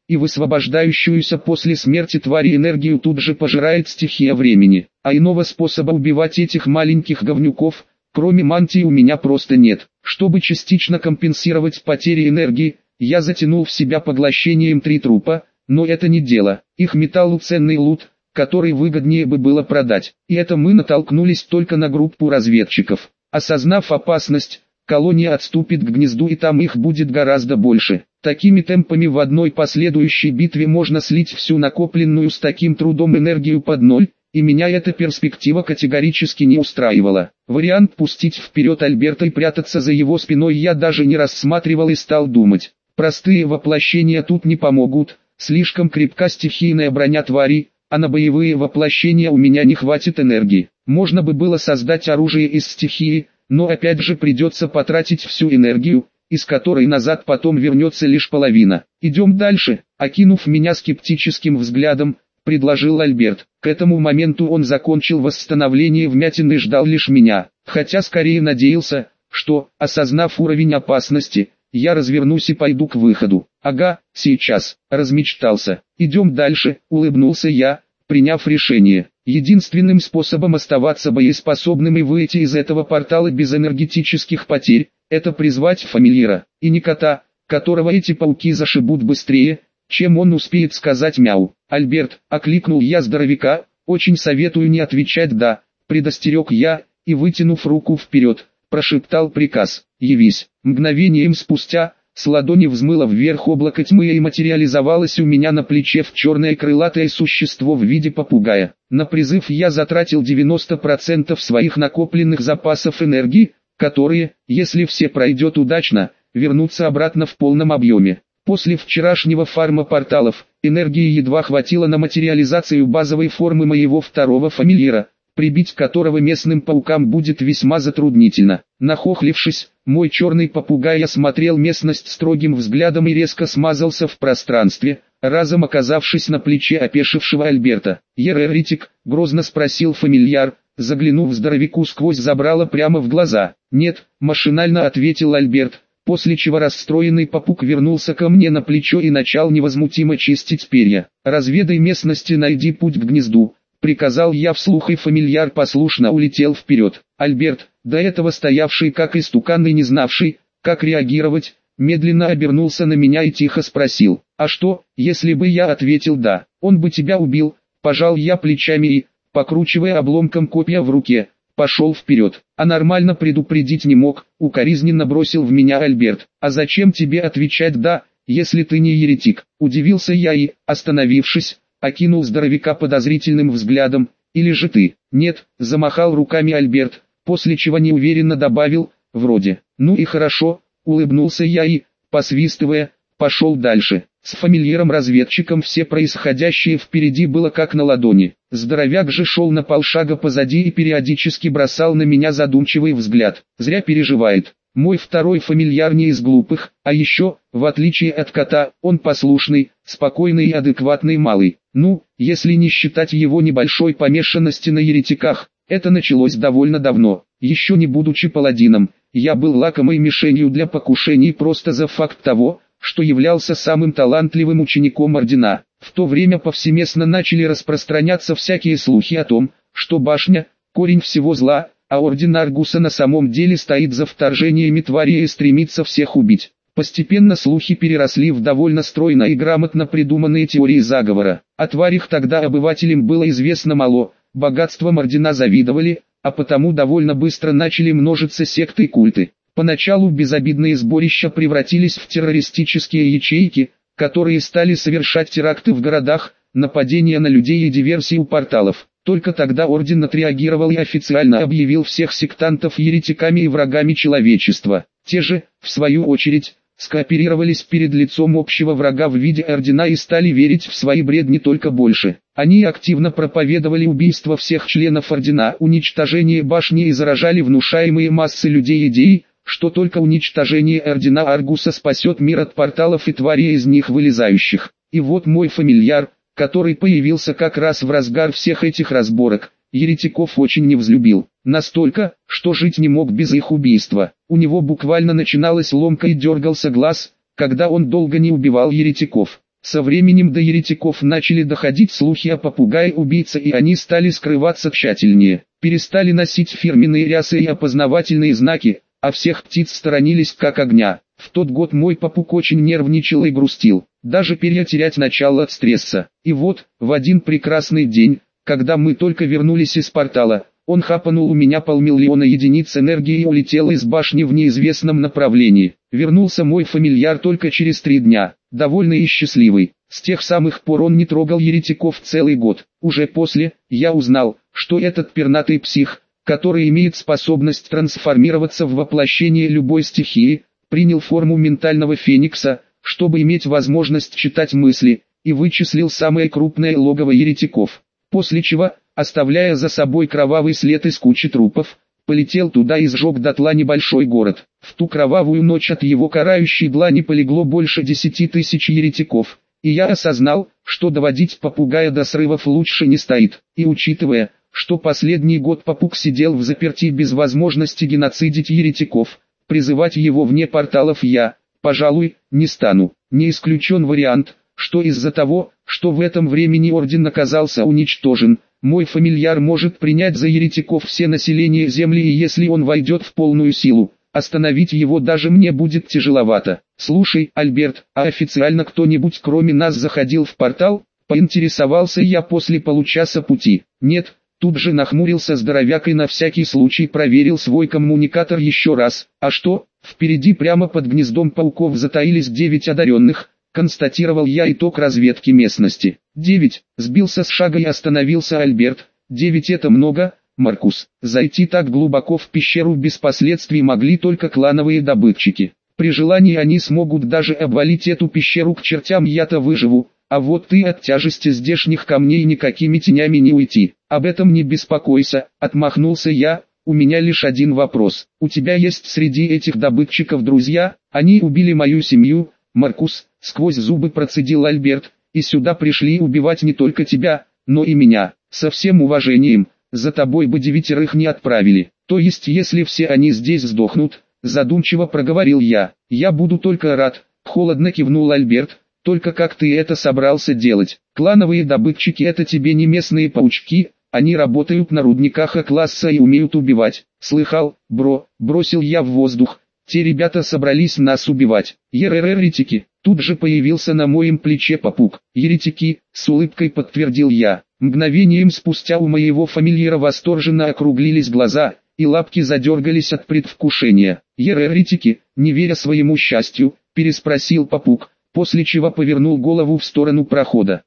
и высвобождающуюся после смерти твари энергию тут же пожирает стихия времени. А иного способа убивать этих маленьких говнюков, кроме мантии, у меня просто нет. Чтобы частично компенсировать потери энергии, я затянул в себя поглощением три трупа, но это не дело. Их металлу ценный лут, который выгоднее бы было продать. И это мы натолкнулись только на группу разведчиков. Осознав опасность, колония отступит к гнезду, и там их будет гораздо больше. Такими темпами в одной последующей битве можно слить всю накопленную с таким трудом энергию под ноль, и меня эта перспектива категорически не устраивала. Вариант пустить вперед Альберта и прятаться за его спиной я даже не рассматривал и стал думать. Простые воплощения тут не помогут, слишком крепка стихийная броня твари, а на боевые воплощения у меня не хватит энергии. Можно бы было создать оружие из стихии, но опять же придется потратить всю энергию, из которой назад потом вернется лишь половина. Идем дальше, окинув меня скептическим взглядом, предложил Альберт. К этому моменту он закончил восстановление вмятин и ждал лишь меня, хотя скорее надеялся, что, осознав уровень опасности, я развернусь и пойду к выходу. Ага, сейчас, размечтался. Идем дальше, улыбнулся я, приняв решение. Единственным способом оставаться боеспособным и выйти из этого портала без энергетических потерь, это призвать фамильяра, и не кота, которого эти пауки зашибут быстрее, чем он успеет сказать мяу. Альберт, окликнул я здоровяка, очень советую не отвечать «да», предостерег я, и вытянув руку вперед, прошептал приказ «Явись». Мгновением спустя, с ладони взмыло вверх облако тьмы и материализовалось у меня на плече в черное крылатое существо в виде попугая. На призыв я затратил девяносто процентов своих накопленных запасов энергии, которые, если все пройдет удачно, вернутся обратно в полном объеме. После вчерашнего фарма порталов, энергии едва хватило на материализацию базовой формы моего второго фамильяра, прибить которого местным паукам будет весьма затруднительно. Нахохлившись, мой черный попугай осмотрел местность строгим взглядом и резко смазался в пространстве, разом оказавшись на плече опешившего Альберта. «Ереритик?» — грозно спросил фамильяр, заглянув здоровяку сквозь забрало прямо в глаза. «Нет», — машинально ответил Альберт, после чего расстроенный попуг вернулся ко мне на плечо и начал невозмутимо чистить перья. «Разведай местности, найди путь к гнезду», — приказал я вслух, и фамильяр послушно улетел вперед. Альберт, до этого стоявший как истукан и не знавший, как реагировать, медленно обернулся на меня и тихо спросил: «А что, если бы я ответил «да», он бы тебя убил?» Пожал я плечами и, покручивая обломком копья в руке, пошел вперед. «А нормально предупредить не мог», — укоризненно бросил в меня Альберт. «А зачем тебе отвечать «да», если ты не еретик?» Удивился я и, остановившись, окинул здоровяка подозрительным взглядом. «Или же ты?» «Нет», — замахал руками Альберт, после чего неуверенно добавил: «вроде». «Ну и хорошо», — улыбнулся я и, посвистывая, пошел дальше. С фамильяром-разведчиком все происходящее впереди было как на ладони. Здоровяк же шел на полшага позади и периодически бросал на меня задумчивый взгляд. Зря переживает. Мой второй фамильяр не из глупых, а еще, в отличие от кота, он послушный, спокойный и адекватный малый. Ну, если не считать его небольшой помешанности на еретиках, это началось довольно давно. Еще не будучи паладином, я был лакомой мишенью для покушений просто за факт того, что являлся самым талантливым учеником ордена. В то время повсеместно начали распространяться всякие слухи о том, что башня – корень всего зла, а орден Аргуса на самом деле стоит за вторжениями твари и стремится всех убить. Постепенно слухи переросли в довольно стройно и грамотно придуманные теории заговора. О тварях тогда обывателям было известно мало, богатством ордена завидовали, а потому довольно быстро начали множиться секты и культы. Поначалу безобидные сборища превратились в террористические ячейки, которые стали совершать теракты в городах, нападения на людей и диверсии у порталов. Только тогда орден отреагировал и официально объявил всех сектантов еретиками и врагами человечества. Те же, в свою очередь, скооперировались перед лицом общего врага в виде ордена и стали верить в свои бредни только больше. Они активно проповедовали убийство всех членов ордена, уничтожение башни и заражали внушаемые массы людей идеей, что только уничтожение ордена Аргуса спасет мир от порталов и тварей из них вылезающих. И вот мой фамильяр, который появился как раз в разгар всех этих разборок, еретиков очень не взлюбил. Настолько, что жить не мог без их убийства. У него буквально начиналась ломка и дергался глаз, когда он долго не убивал еретиков. Со временем до еретиков начали доходить слухи о попугае-убийце, и они стали скрываться тщательнее. Перестали носить фирменные рясы и опознавательные знаки, а всех птиц сторонились как огня. В тот год мой попуг очень нервничал и грустил, даже перья терять начал от стресса. И вот, в один прекрасный день, когда мы только вернулись из портала, он хапанул у меня полмиллиона единиц энергии и улетел из башни в неизвестном направлении. Вернулся мой фамильяр только через три дня, довольный и счастливый. С тех самых пор он не трогал еретиков целый год. Уже после, я узнал, что этот пернатый псих, который имеет способность трансформироваться в воплощение любой стихии, принял форму ментального феникса, чтобы иметь возможность читать мысли, и вычислил самое крупное логово еретиков. После чего, оставляя за собой кровавый след из кучи трупов, полетел туда и сжег дотла небольшой город. В ту кровавую ночь от его карающей длани полегло больше десяти тысяч еретиков, и я осознал, что доводить попугая до срывов лучше не стоит. И учитывая, что последний год попуг сидел в заперти без возможности геноцидить еретиков, призывать его вне порталов я, пожалуй, не стану. Не исключен вариант, что из-за того, что в этом времени орден оказался уничтожен, мой фамильяр может принять за еретиков все население Земли, и если он войдет в полную силу, остановить его даже мне будет тяжеловато. Слушай, Альберт, а официально кто-нибудь кроме нас заходил в портал? Поинтересовался я после получаса пути. Нет. Тут же нахмурился здоровяк и на всякий случай проверил свой коммуникатор еще раз. А что, впереди прямо под гнездом пауков затаились девять одаренных, констатировал я итог разведки местности. Девять, сбился с шага и остановился Альберт. Девять это много, Маркус. Зайти так глубоко в пещеру без последствий могли только клановые добытчики. При желании они смогут даже обвалить эту пещеру к чертям, я-то выживу. А вот ты от тяжести здешних камней никакими тенями не уйти. Об этом не беспокойся, отмахнулся я. У меня лишь один вопрос. У тебя есть среди этих добытчиков друзья? Они убили мою семью, Маркус, сквозь зубы процедил Альберт, и сюда пришли убивать не только тебя, но и меня. Со всем уважением, за тобой бы девятерых не отправили. То есть если все они здесь сдохнут, задумчиво проговорил я. Я буду только рад, холодно кивнул Альберт. Только как ты это собрался делать? Клановые добытчики — это тебе не местные паучки, они работают на рудниках А-класса и умеют убивать. Слыхал, бро, бросил я в воздух, те ребята собрались нас убивать. Еретики, тут же появился на моем плече попуг. Еретики, с улыбкой подтвердил я. Мгновением спустя у моего фамильяра восторженно округлились глаза, и лапки задергались от предвкушения. Еретики, не веря своему счастью, переспросил попуг, после чего повернул голову в сторону прохода.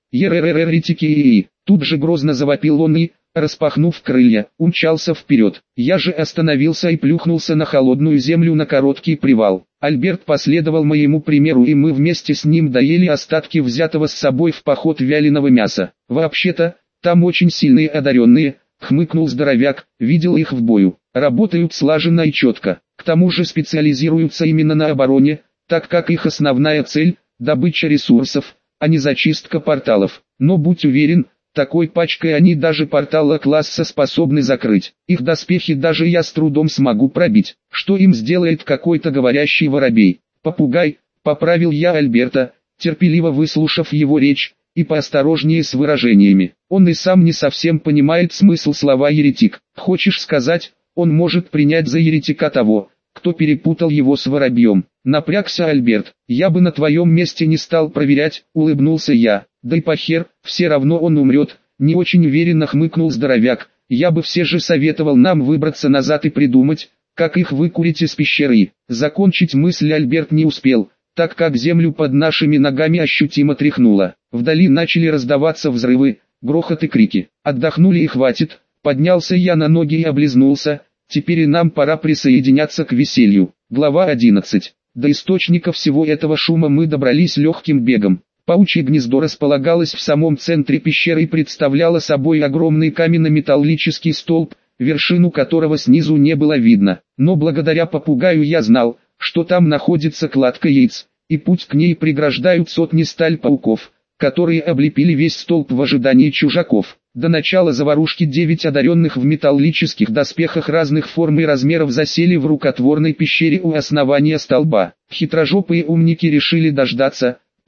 Еретики, тут же грозно завопил он и, распахнув крылья, умчался вперед. Я же остановился и плюхнулся на холодную землю на короткий привал. Альберт последовал моему примеру, и мы вместе с ним доели остатки взятого с собой в поход вяленого мяса. Вообще-то, там очень сильные одаренные, хмыкнул здоровяк, видел их в бою. Работают слаженно и четко. К тому же специализируются именно на обороне, так как их основная цель – добыча ресурсов, а не зачистка порталов. Но будь уверен, такой пачкой они даже портал А-класса способны закрыть. Их доспехи даже я с трудом смогу пробить. Что им сделает какой-то говорящий воробей? Попугай, поправил я Альберта, терпеливо выслушав его речь, и поосторожнее с выражениями. Он и сам не совсем понимает смысл слова «еретик». Хочешь сказать, он может принять за еретика того, кто перепутал его с воробьем? Напрягся Альберт. Я бы на твоем месте не стал проверять, улыбнулся я. Да и похер, все равно он умрет, не очень уверенно хмыкнул здоровяк. Я бы все же советовал нам выбраться назад и придумать, как их выкурить из пещеры. Закончить мысль Альберт не успел, так как землю под нашими ногами ощутимо тряхнуло. Вдали начали раздаваться взрывы, грохот и крики. Отдохнули и хватит. Поднялся я на ноги и облизнулся. Теперь и нам пора присоединяться к веселью. Глава одиннадцать. До источника всего этого шума мы добрались легким бегом. Паучье гнездо располагалось в самом центре пещеры и представляло собой огромный каменно-металлический столб, вершину которого снизу не было видно. Но благодаря попугаю я знал, что там находится кладка яиц, и путь к ней преграждают сотни сталь пауков, которые облепили весь столб в ожидании чужаков. До начала заварушки девять одаренных в металлических доспехах разных форм и размеров засели в рукотворной пещере у основания столба. Хитрожопые умники решили дождаться,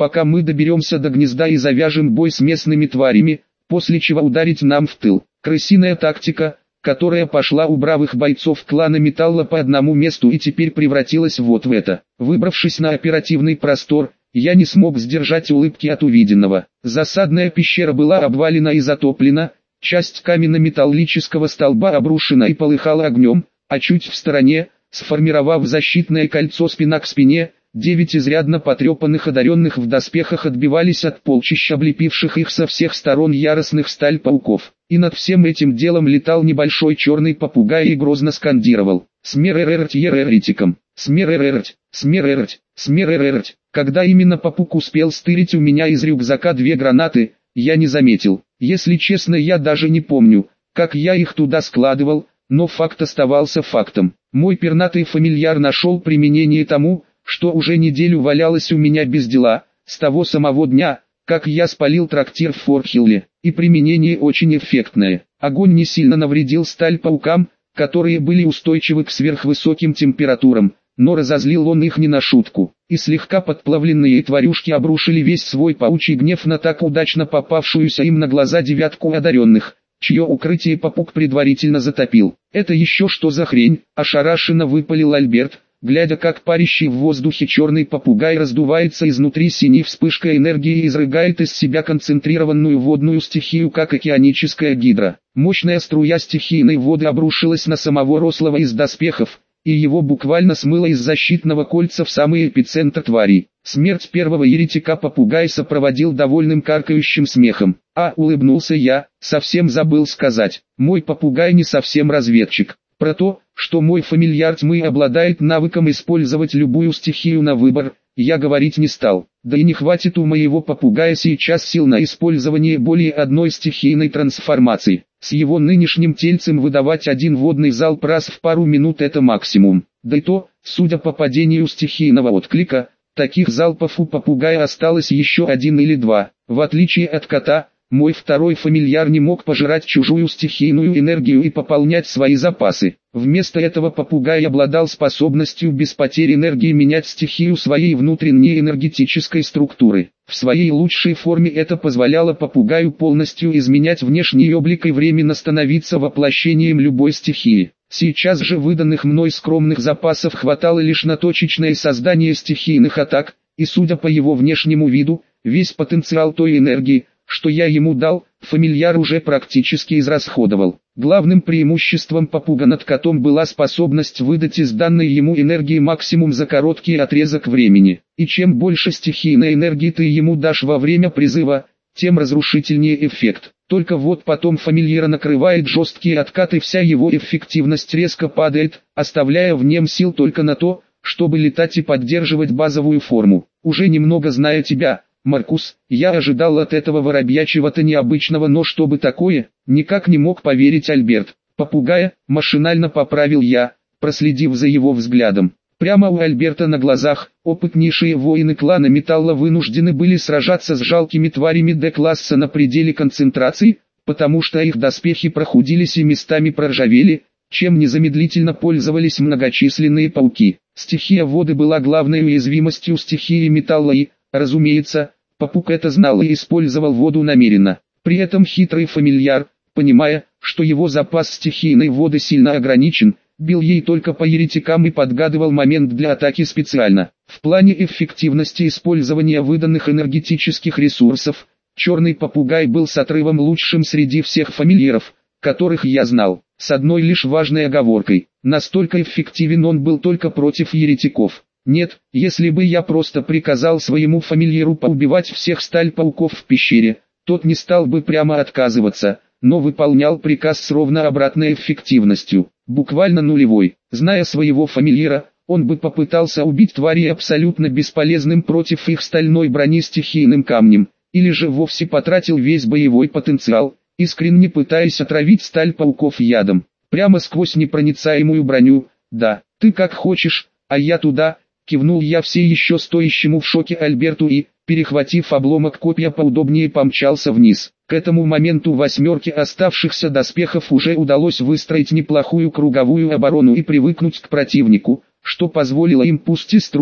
пока мы доберемся до гнезда и завяжем бой с местными тварями, после чего ударить нам в тыл. Крысиная тактика, которая пошла у бравых бойцов клана Металла по одному месту и теперь превратилась вот в это. Выбравшись на оперативный простор, я не смог сдержать улыбки от увиденного. Засадная пещера была обвалена и затоплена, часть каменно-металлического столба обрушена и полыхала огнем, а чуть в стороне, сформировав защитное кольцо спина к спине, девять изрядно потрепанных одаренных в доспехах отбивались от полчища облепивших их со всех сторон яростных сталь пауков. И над всем этим делом летал небольшой черный попугай и грозно скандировал: «Смеререрть ереритиком! Смеререрть! Смеререрть! Смеререрть!» Когда именно попуг успел стырить у меня из рюкзака две гранаты, я не заметил. Если честно, я даже не помню, как я их туда складывал, но факт оставался фактом. Мой пернатый фамильяр нашел применение тому, что уже неделю валялось у меня без дела, с того самого дня, как я спалил трактир в Форт-Хилле, и применение очень эффектное. Огонь не сильно навредил сталь паукам, которые были устойчивы к сверхвысоким температурам, но разозлил он их не на шутку, и слегка подплавленные тварюшки обрушили весь свой паучий гнев на так удачно попавшуюся им на глаза девятку одаренных, чье укрытие попуг предварительно затопил. «Это еще что за хрень?» – ошарашенно выпалил Альберт, глядя, как парящий в воздухе черный попугай раздувается изнутри синей вспышкой энергии и изрыгает из себя концентрированную водную стихию, как океаническая гидра. Мощная струя стихийной воды обрушилась на самого рослого из доспехов, и его буквально смыло из защитного кольца в самый эпицентр твари. Смерть первого еретика попугай сопроводил довольным каркающим смехом. А, улыбнулся я, совсем забыл сказать, мой попугай не совсем разведчик. Про то, что мой фамильяр тьмы обладает навыком использовать любую стихию на выбор, я говорить не стал. Да и не хватит у моего попугая сейчас сил на использование более одной стихийной трансформации. С его нынешним тельцем выдавать один водный залп раз в пару минут — это максимум. Да и то, судя по падению стихийного отклика, таких залпов у попугая осталось еще один или два. В отличие от кота, мой второй фамильяр не мог пожирать чужую стихийную энергию и пополнять свои запасы. Вместо этого попугай обладал способностью без потерь энергии менять стихию своей внутренней энергетической структуры. В своей лучшей форме это позволяло попугаю полностью изменять внешний облик и временно становиться воплощением любой стихии. Сейчас же выданных мной скромных запасов хватало лишь на точечное создание стихийных атак, и судя по его внешнему виду, весь потенциал той энергии, что я ему дал, фамильяр уже практически израсходовал. Главным преимуществом попуга над котом была способность выдать из данной ему энергии максимум за короткий отрезок времени. И чем больше стихийной энергии ты ему дашь во время призыва, тем разрушительнее эффект. Только вот потом фамильяра накрывает жесткий откат и вся его эффективность резко падает, оставляя в нем сил только на то, чтобы летать и поддерживать базовую форму. Уже немного зная тебя, Маркус, я ожидал от этого воробья чего-то необычного, но чтобы такое, никак не мог поверить Альберт. Попугая, машинально поправил я, проследив за его взглядом. Прямо у Альберта на глазах, опытнейшие воины клана Металла вынуждены были сражаться с жалкими тварями Д-класса на пределе концентрации, потому что их доспехи прохудились и местами проржавели, чем незамедлительно пользовались многочисленные пауки. Стихия воды была главной уязвимостью стихии Металла и, разумеется, попуг это знал и использовал воду намеренно. При этом хитрый фамильяр, понимая, что его запас стихийной воды сильно ограничен, бил ей только по еретикам и подгадывал момент для атаки специально. В плане эффективности использования выданных энергетических ресурсов, черный попугай был с отрывом лучшим среди всех фамильяров, которых я знал, с одной лишь важной оговоркой: настолько эффективен он был только против еретиков. Нет, если бы я просто приказал своему фамильяру поубивать всех сталь-пауков в пещере, тот не стал бы прямо отказываться, но выполнял приказ с ровно обратной эффективностью, буквально нулевой. Зная своего фамильяра, он бы попытался убить твари абсолютно бесполезным против их стальной брони стихийным камнем, или же вовсе потратил весь боевой потенциал, искренне пытаясь отравить сталь пауков ядом, прямо сквозь непроницаемую броню. Да, ты как хочешь, а я туда. Кивнул я все еще стоящему в шоке Альберту и, перехватив обломок копья поудобнее, помчался вниз. К этому моменту восьмерке оставшихся доспехов уже удалось выстроить неплохую круговую оборону и привыкнуть к противнику, что позволило им, пусть и с трудом,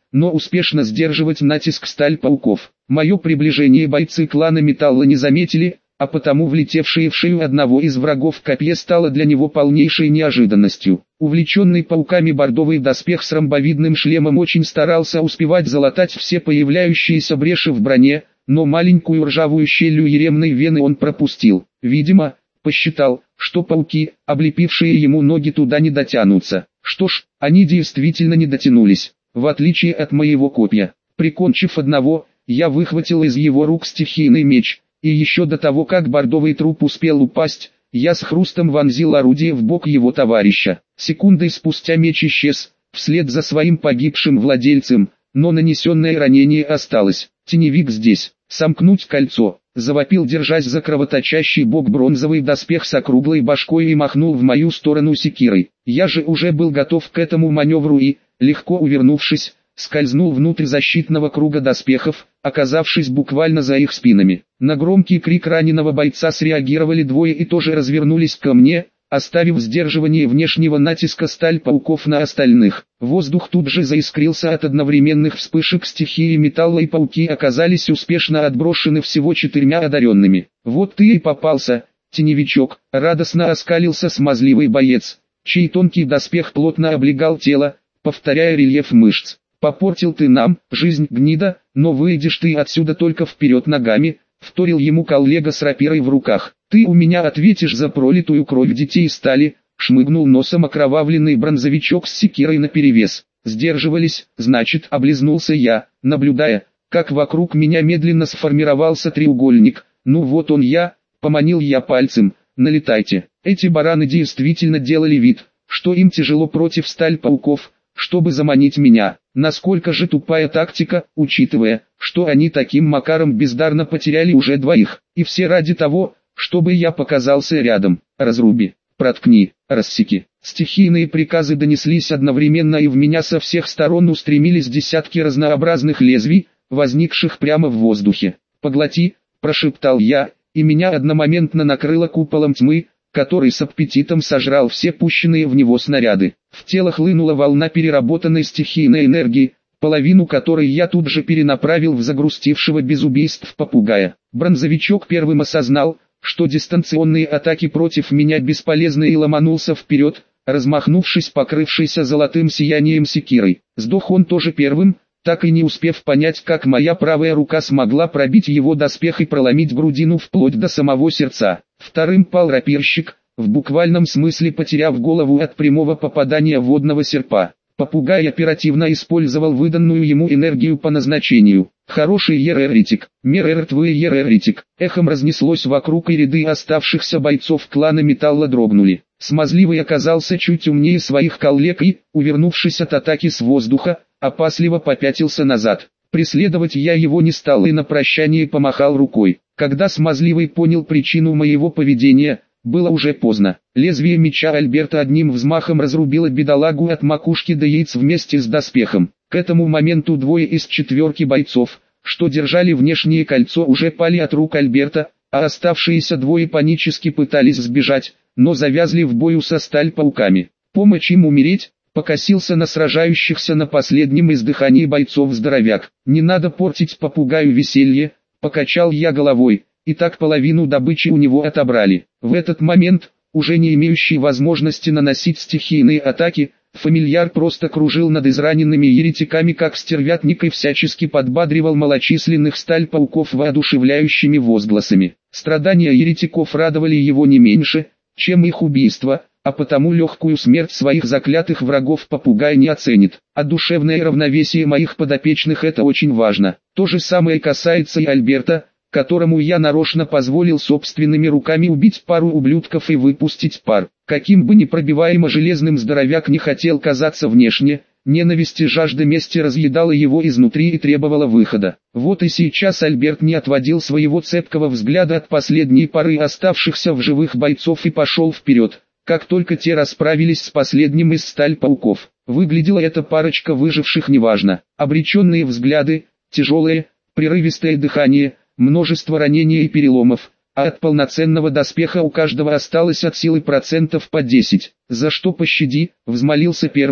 но успешно сдерживать натиск сталь-пауков. Мое приближение бойцы клана Металла не заметили, а потому влетевшее в шею одного из врагов копье стало для него полнейшей неожиданностью. Увлеченный пауками бордовый доспех с ромбовидным шлемом очень старался успевать залатать все появляющиеся бреши в броне, но маленькую ржавую щель у еремной вены он пропустил. Видимо, посчитал, что пауки, облепившие ему ноги, туда не дотянутся. Что ж, они действительно не дотянулись, в отличие от моего копья. Прикончив одного, я выхватил из его рук стихийный меч, и еще до того, как бордовый труп успел упасть, я с хрустом вонзил орудие в бок его товарища. Секундой спустя меч исчез, вслед за своим погибшим владельцем, но нанесенное ранение осталось. Теневик здесь. Сомкнуть кольцо, завопил, держась за кровоточащий бок бронзовый доспех с округлой башкой, и махнул в мою сторону секирой. Я же уже был готов к этому маневру и, легко увернувшись, скользнул внутрь защитного круга доспехов, оказавшись буквально за их спинами. На громкий крик раненого бойца среагировали двое и тоже развернулись ко мне, оставив сдерживание внешнего натиска сталь пауков на остальных. Воздух тут же заискрился от одновременных вспышек стихии металла, и пауки оказались успешно отброшены всего четырьмя одаренными. «Вот ты и попался, теневичок», — радостно оскалился смазливый боец, чей тонкий доспех плотно облегал тело, повторяя рельеф мышц. «Попортил ты нам жизнь, гнида, но выйдешь ты отсюда только вперед ногами», — вторил ему коллега с рапирой в руках. «Ты у меня ответишь за пролитую кровь детей стали», — шмыгнул носом окровавленный бронзовичок с секирой наперевес. «Сдерживались, значит», — облизнулся я, наблюдая, как вокруг меня медленно сформировался треугольник. «Ну вот он я», — поманил я пальцем, — «налетайте». Эти бараны действительно делали вид, что им тяжело против сталь пауков, чтобы заманить меня. Насколько же тупая тактика, учитывая, что они таким макаром бездарно потеряли уже двоих, и все ради того, чтобы я показался рядом. «Разруби, проткни, рассеки». Стихийные приказы донеслись одновременно, и в меня со всех сторон устремились десятки разнообразных лезвий, возникших прямо в воздухе. «Поглоти», — прошептал я, и меня одномоментно накрыло куполом тьмы, который с аппетитом сожрал все пущенные в него снаряды. В тело хлынула волна переработанной стихийной энергии, половину которой я тут же перенаправил в загрустившего без убийств попугая. Бронзовичок первым осознал, что дистанционные атаки против меня бесполезны, и ломанулся вперед, размахнувшись покрывшейся золотым сиянием секирой. Сдох он тоже первым, так и не успев понять, как моя правая рука смогла пробить его доспех и проломить грудину вплоть до самого сердца. Вторым пал рапирщик, в буквальном смысле потеряв голову от прямого попадания водного серпа. Попугай оперативно использовал выданную ему энергию по назначению. «Хороший ереритик, мерертвый ереритик», эхом разнеслось вокруг, и ряды оставшихся бойцов клана Металла дрогнули. Смазливый оказался чуть умнее своих коллег и, увернувшись от атаки с воздуха, опасливо попятился назад. Преследовать я его не стал и на прощание помахал рукой. Когда Смазливый понял причину моего поведения, было уже поздно. Лезвие меча Альберта одним взмахом разрубило бедолагу от макушки до яиц вместе с доспехом. К этому моменту двое из четверки бойцов, что держали внешнее кольцо, уже пали от рук Альберта, а оставшиеся двое панически пытались сбежать, но завязли в бою со сталь-пауками. «Помочь им умереть?» — покосился на сражающихся на последнем издыхании бойцов здоровяк. «Не надо портить попугаю веселье», — покачал я головой, и так половину добычи у него отобрали. В этот момент, уже не имеющий возможности наносить стихийные атаки, фамильяр просто кружил над израненными еретиками как стервятник и всячески подбадривал малочисленных сталь-пауков воодушевляющими возгласами. Страдания еретиков радовали его не меньше, чем их убийство, а потому легкую смерть своих заклятых врагов попугай не оценит. А душевное равновесие моих подопечных — это очень важно. То же самое касается и Альберта, которому я нарочно позволил собственными руками убить пару ублюдков и выпустить пар. Каким бы непробиваемо железным здоровяк не хотел казаться внешне, ненависть и жажда мести разъедала его изнутри и требовала выхода. Вот и сейчас Альберт не отводил своего цепкого взгляда от последней пары оставшихся в живых бойцов и пошел вперед, как только те расправились с последним из сталь-пауков. Выглядела эта парочка выживших неважно. Обреченные взгляды, тяжелое, прерывистое дыхание, множество ранений и переломов, а от полноценного доспеха у каждого осталось от силы процентов по десять. «За что пощади?» — взмолился первый,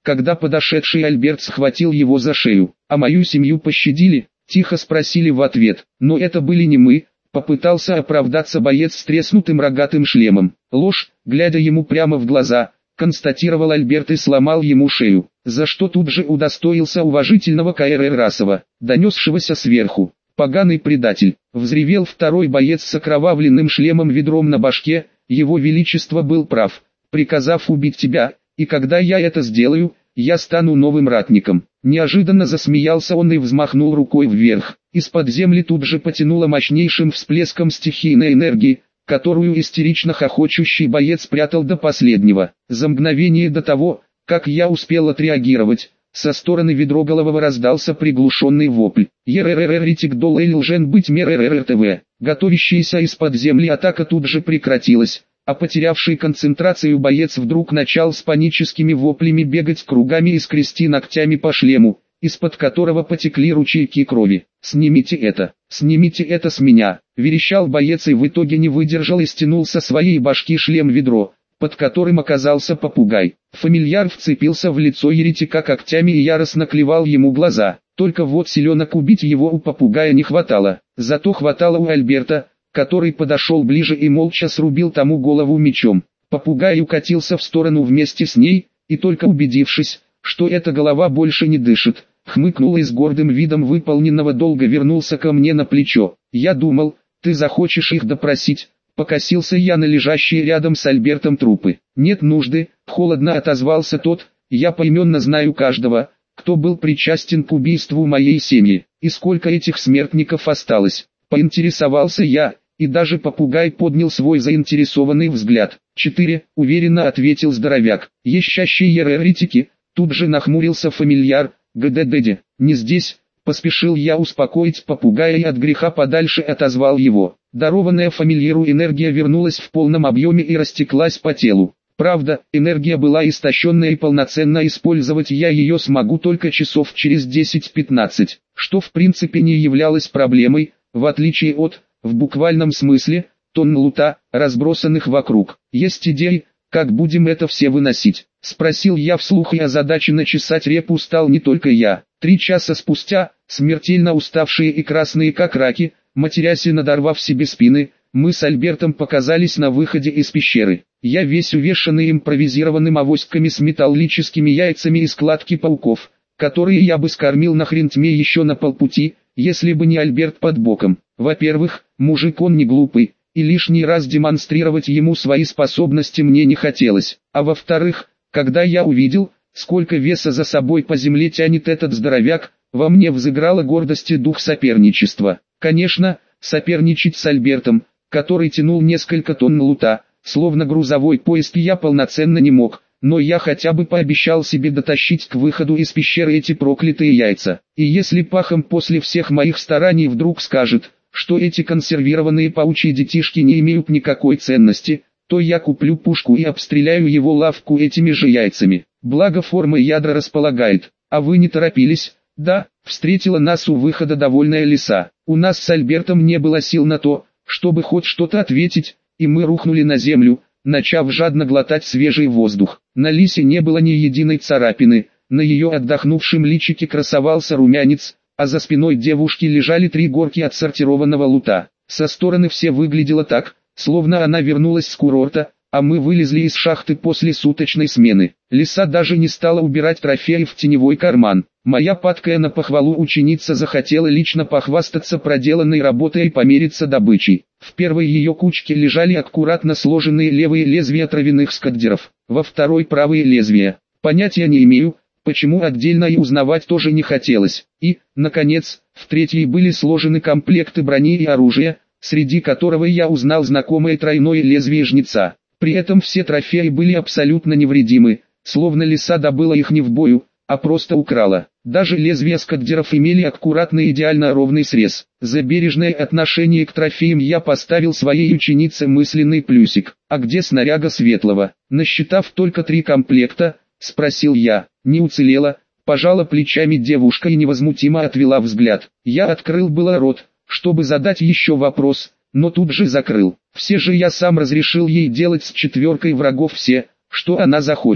когда подошедший Альберт схватил его за шею. «А мою семью пощадили?» – тихо спросили в ответ. «Но это были не мы», – попытался оправдаться боец с треснутым рогатым шлемом. «Ложь», глядя ему прямо в глаза, констатировал Альберт и сломал ему шею, за что тут же удостоился уважительного Каэра Расова, донесшегося сверху. «Поганый предатель!» — взревел второй боец с окровавленным шлемом ведром на башке. «Его Величество был прав, приказав убить тебя, и когда я это сделаю, я стану новым ратником». Неожиданно засмеялся он и взмахнул рукой вверх. Из-под земли тут же потянуло мощнейшим всплеском стихийной энергии, которую истерично хохочущий боец прятал до последнего. За мгновение до того, как я успел отреагировать, со стороны Ведроголового раздался приглушенный вопль. «Ерррррритик долэй лжен быть меррррртв». Готовящаяся из-под земли атака тут же прекратилась, а потерявший концентрацию боец вдруг начал с паническими воплями бегать кругами и скрести ногтями по шлему, из-под которого потекли ручейки крови. «Снимите это! Снимите это с меня!» — верещал боец и в итоге не выдержал и стянул со своей башки шлем-ведро, под которым оказался попугай. Фамильяр вцепился в лицо еретика когтями и яростно клевал ему глаза. Только вот селенок убить его у попугая не хватало. Зато хватало у Альберта, который подошел ближе и молча срубил тому голову мечом. Попугай укатился в сторону вместе с ней, и только убедившись, что эта голова больше не дышит, хмыкнул и с гордым видом выполненного долга вернулся ко мне на плечо. «Я думал, ты захочешь их допросить». Покосился я на лежащие рядом с Альбертом трупы. «Нет нужды», — холодно отозвался тот, — «я поименно знаю каждого, кто был причастен к убийству моей семьи. И сколько этих смертников осталось?» Поинтересовался я, и даже попугай поднял свой заинтересованный взгляд. «Четыре», — уверенно ответил здоровяк. «Ещащие ерррритики», — тут же нахмурился фамильяр. «ГДДД, не здесь», — поспешил я успокоить попугая и от греха подальше отозвал его. Дарованная фамильяру энергия вернулась в полном объеме и растеклась по телу. Правда, энергия была истощенная и полноценно использовать я ее смогу только часов через десять-пятнадцать, что в принципе не являлось проблемой, в отличие от, в буквальном смысле, тонн лута, разбросанных вокруг. «Есть идеи, как будем это все выносить?» — спросил я вслух, и озадаченно чесать репу стал не только я. Три часа спустя, смертельно уставшие и красные как раки, матерясь и надорвав себе спины, мы с Альбертом показались на выходе из пещеры. Я весь увешанный импровизированным авоськами с металлическими яйцами и складки пауков, которые я бы скормил на хрен тьме еще на полпути, если бы не Альберт под боком. Во-первых, мужик он не глупый, и лишний раз демонстрировать ему свои способности мне не хотелось. А во-вторых, когда я увидел, сколько веса за собой по земле тянет этот здоровяк, во мне взыграла гордость и дух соперничества. Конечно, соперничать с Альбертом, который тянул несколько тонн лута, словно грузовой поезд, я полноценно не мог, но я хотя бы пообещал себе дотащить к выходу из пещеры эти проклятые яйца. И если Пахом после всех моих стараний вдруг скажет, что эти консервированные паучьи детишки не имеют никакой ценности, то я куплю пушку и обстреляю его лавку этими же яйцами. Благо форма ядра располагает. А вы не торопились? Да, встретила нас у выхода довольная лиса. У нас с Альбертом не было сил на то, чтобы хоть что-то ответить, и мы рухнули на землю, начав жадно глотать свежий воздух. На лисе не было ни единой царапины, на ее отдохнувшем личике красовался румянец, а за спиной девушки лежали три горки отсортированного лута. Со стороны все выглядело так, словно она вернулась с курорта, а мы вылезли из шахты после суточной смены. Лиса даже не стала убирать трофеи в теневой карман. Моя падкая на похвалу ученица захотела лично похвастаться проделанной работой и помериться добычей. В первой ее кучке лежали аккуратно сложенные левые лезвия травяных скаддеров, во второй правые лезвия. Понятия не имею, почему отдельно, и узнавать тоже не хотелось. И, наконец, в третьей были сложены комплекты брони и оружия, среди которого я узнал знакомое тройное лезвие жнеца. При этом все трофеи были абсолютно невредимы, словно лиса добыла их не в бою, а просто украла. Даже лезвия скаддеров имели аккуратный идеально ровный срез. За бережное отношение к трофеям я поставил своей ученице мысленный плюсик. «А где снаряга Светлого?» Насчитав только три комплекта, спросил я. «Не уцелела», пожала плечами девушка и невозмутимо отвела взгляд. Я открыл было рот, чтобы задать еще вопрос, но тут же закрыл. Все же я сам разрешил ей делать с четверкой врагов все, что она захочет.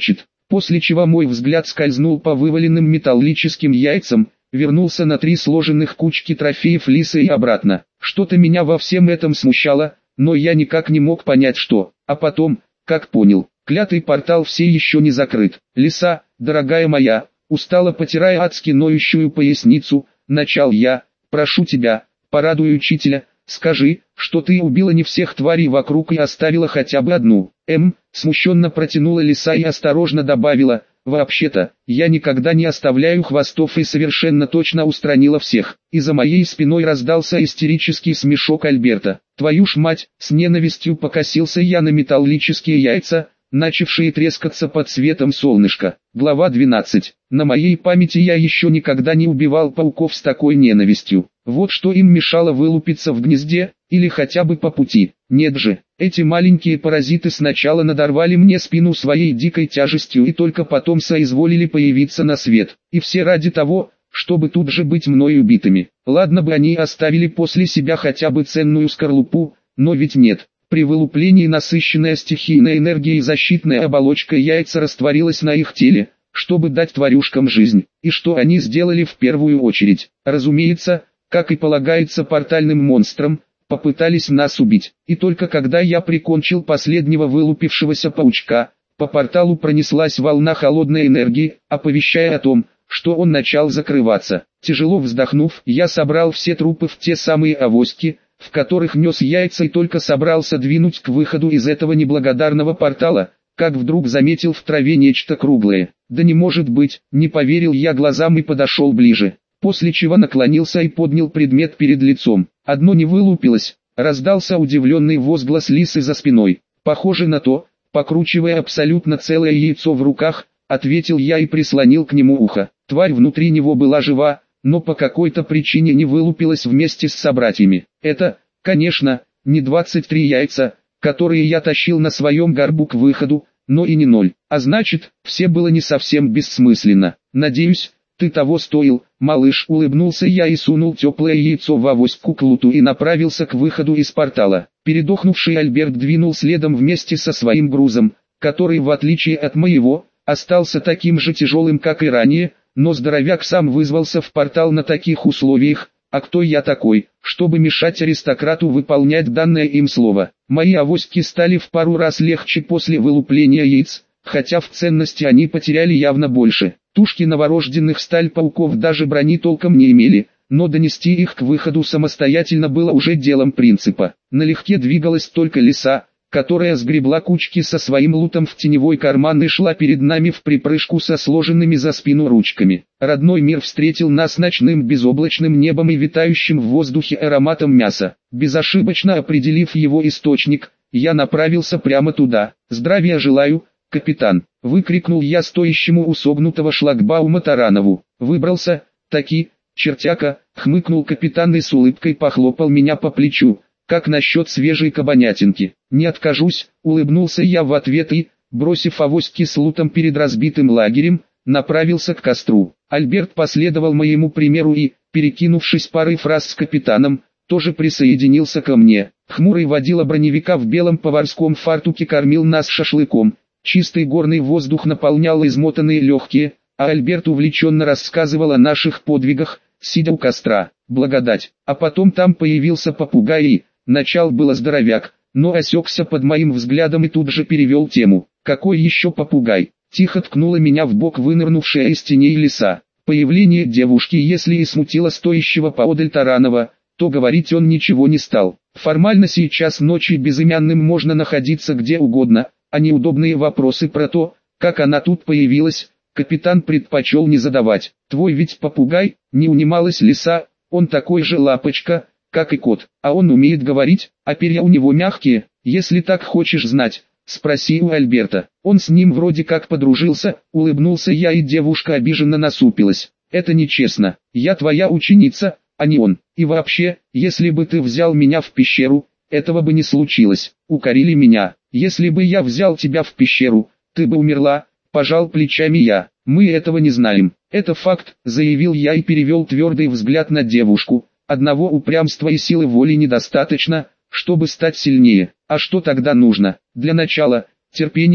после чего мой взгляд скользнул по вываленным металлическим яйцам, вернулся на три сложенных кучки трофеев лисы и обратно. Что-то меня во всем этом смущало, но я никак не мог понять что. А потом, как понял, клятый портал все еще не закрыт. Лиса, дорогая моя, устало потирая адски ноющую поясницу, начал я, прошу тебя, порадуй учителя, скажи, что ты убила не всех тварей вокруг и оставила хотя бы одну. Эм, смущенно протянула лиса и осторожно добавила, вообще-то, я никогда не оставляю хвостов и совершенно точно устранила всех. И за моей спиной раздался истерический смешок Альберта. Твою ж мать, с ненавистью покосился я на металлические яйца, начавшие трескаться под светом солнышка. Глава двенадцать. На моей памяти я еще никогда не убивал пауков с такой ненавистью. Вот что им мешало вылупиться в гнезде, или хотя бы по пути. Нет же, эти маленькие паразиты сначала надорвали мне спину своей дикой тяжестью и только потом соизволили появиться на свет. И все ради того, чтобы тут же быть мной убитыми. Ладно бы они оставили после себя хотя бы ценную скорлупу, но ведь нет. При вылуплении насыщенная стихийной энергией защитная оболочка яйца растворилась на их теле, чтобы дать тварюшкам жизнь. И что они сделали в первую очередь? Разумеется, как и полагается портальным монстрам, попытались нас убить. И только когда я прикончил последнего вылупившегося паучка, по порталу пронеслась волна холодной энергии, оповещая о том, что он начал закрываться. Тяжело вздохнув, я собрал все трупы в те самые авоськи, в которых нес яйца и только собрался двинуть к выходу из этого неблагодарного портала, как вдруг заметил в траве нечто круглое. Да не может быть, не поверил я глазам и подошел ближе, после чего наклонился и поднял предмет перед лицом. Одно не вылупилось, раздался удивленный возглас лисы за спиной. Похоже на то, покручивая абсолютно целое яйцо в руках, ответил я и прислонил к нему ухо. Тварь внутри него была жива, но по какой-то причине не вылупилась вместе с собратьями. Это, конечно, не двадцать три яйца, которые я тащил на своем горбу к выходу, но и не ноль. А значит, все было не совсем бессмысленно. Надеюсь, ты того стоил, малыш, улыбнулся я и сунул теплое яйцо в авоську к луту и направился к выходу из портала. Передохнувший Альберт двинул следом вместе со своим грузом, который, в отличие от моего, остался таким же тяжелым, как и ранее, но здоровяк сам вызвался в портал на таких условиях. А кто я такой, чтобы мешать аристократу выполнять данное им слово? Мои авоськи стали в пару раз легче после вылупления яиц, хотя в ценности они потеряли явно больше. Тушки новорожденных сталь-пауков даже брони толком не имели, но донести их к выходу самостоятельно было уже делом принципа. Налегке двигалась только лиса, которая сгребла кучки со своим лутом в теневой карман и шла перед нами в припрыжку со сложенными за спину ручками. Родной мир встретил нас ночным безоблачным небом и витающим в воздухе ароматом мяса. Безошибочно определив его источник, я направился прямо туда. «Здравия желаю, капитан!» — выкрикнул я стоящему у согнутого шлагбаума Таранову. «Выбрался, таки, чертяка!» — хмыкнул капитан и с улыбкой похлопал меня по плечу. «Как насчет свежей кабанятинки?» «Не откажусь», — улыбнулся я в ответ и, бросив авоськи с лутом перед разбитым лагерем, направился к костру. Альберт последовал моему примеру и, перекинувшись парой фраз с капитаном, тоже присоединился ко мне. Хмурый водила броневика в белом поварском фартуке кормил нас шашлыком. Чистый горный воздух наполнял измотанные легкие, а Альберт увлеченно рассказывал о наших подвигах, сидя у костра. Благодать. А потом там появился попугай и, начал было здоровяк, но осекся под моим взглядом и тут же перевел тему. «Какой еще попугай?» Тихо ткнула меня в бок вынырнувшая из теней лиса. Появление девушки, если и смутило стоящего поодаль Таранова, то говорить он ничего не стал. Формально сейчас ночью безымянным можно находиться где угодно, а неудобные вопросы про то, как она тут появилась, капитан предпочел не задавать. «Твой ведь попугай?» — не унималась лиса, «он такой же лапочка, как и кот, а он умеет говорить, а перья у него мягкие, если так хочешь знать». Спроси у Альберта. Он с ним вроде как подружился, улыбнулся я, и девушка обиженно насупилась. Это нечестно. Я твоя ученица, а не он. И вообще, если бы ты взял меня в пещеру, этого бы не случилось. Укорили меня. Если бы я взял тебя в пещеру, ты бы умерла, пожал плечами я. Мы этого не знаем. Это факт, заявил я и перевел твердый взгляд на девушку. Одного упрямства и силы воли недостаточно, чтобы стать сильнее. А что тогда нужно? Для начала, терпение,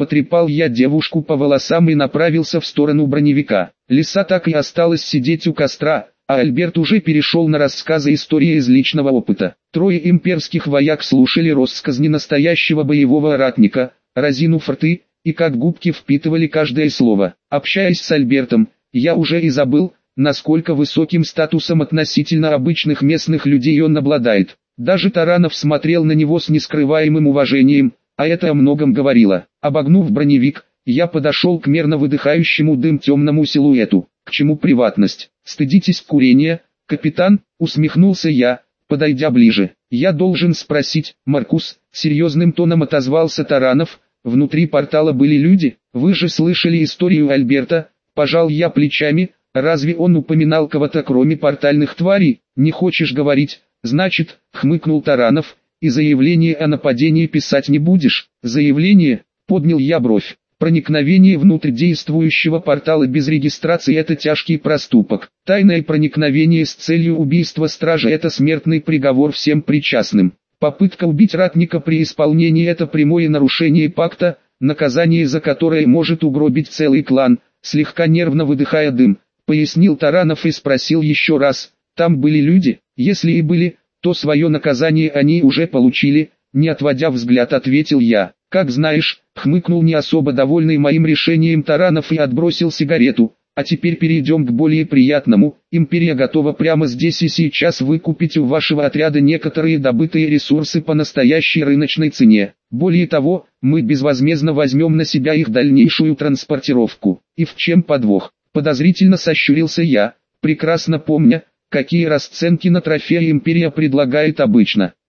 Потрепал я девушку по волосам и направился в сторону броневика. Лиса так и осталась сидеть у костра, а Альберт уже перешел на рассказы истории из личного опыта. Трое имперских вояк слушали россказни настоящего боевого ратника, разинув рты, и как губки впитывали каждое слово. Общаясь с Альбертом, я уже и забыл, насколько высоким статусом относительно обычных местных людей он обладает. Даже Таранов смотрел на него с нескрываемым уважением, а это о многом говорило. Обогнув броневик, я подошел к мерно выдыхающему дым темному силуэту. К чему приватность? Стыдитесь курения, капитан, усмехнулся я, подойдя ближе. Я должен спросить, Маркус, серьезным тоном отозвался Таранов, внутри портала были люди? Вы же слышали историю Альберта? Пожал я плечами, разве он упоминал кого-то кроме портальных тварей? Не хочешь говорить? Значит, хмыкнул Таранов, и заявление о нападении писать не будешь? Заявление? Поднял я бровь. Проникновение внутрь действующего портала без регистрации – это тяжкий проступок. Тайное проникновение с целью убийства стража – это смертный приговор всем причастным. Попытка убить ратника при исполнении – это прямое нарушение пакта, наказание за которое может угробить целый клан. Слегка нервно выдыхая дым, пояснил Таранов и спросил еще раз: там были люди? Если и были, то свое наказание они уже получили, не отводя взгляд, ответил я. Как знаешь, хмыкнул не особо довольный моим решением Таранов и отбросил сигарету. А теперь перейдем к более приятному. Империя готова прямо здесь и сейчас выкупить у вашего отряда некоторые добытые ресурсы по настоящей рыночной цене. Более того, мы безвозмездно возьмем на себя их дальнейшую транспортировку. И в чем подвох? Подозрительно сощурился я, прекрасно помня, какие расценки на трофеи империя предлагает обычно.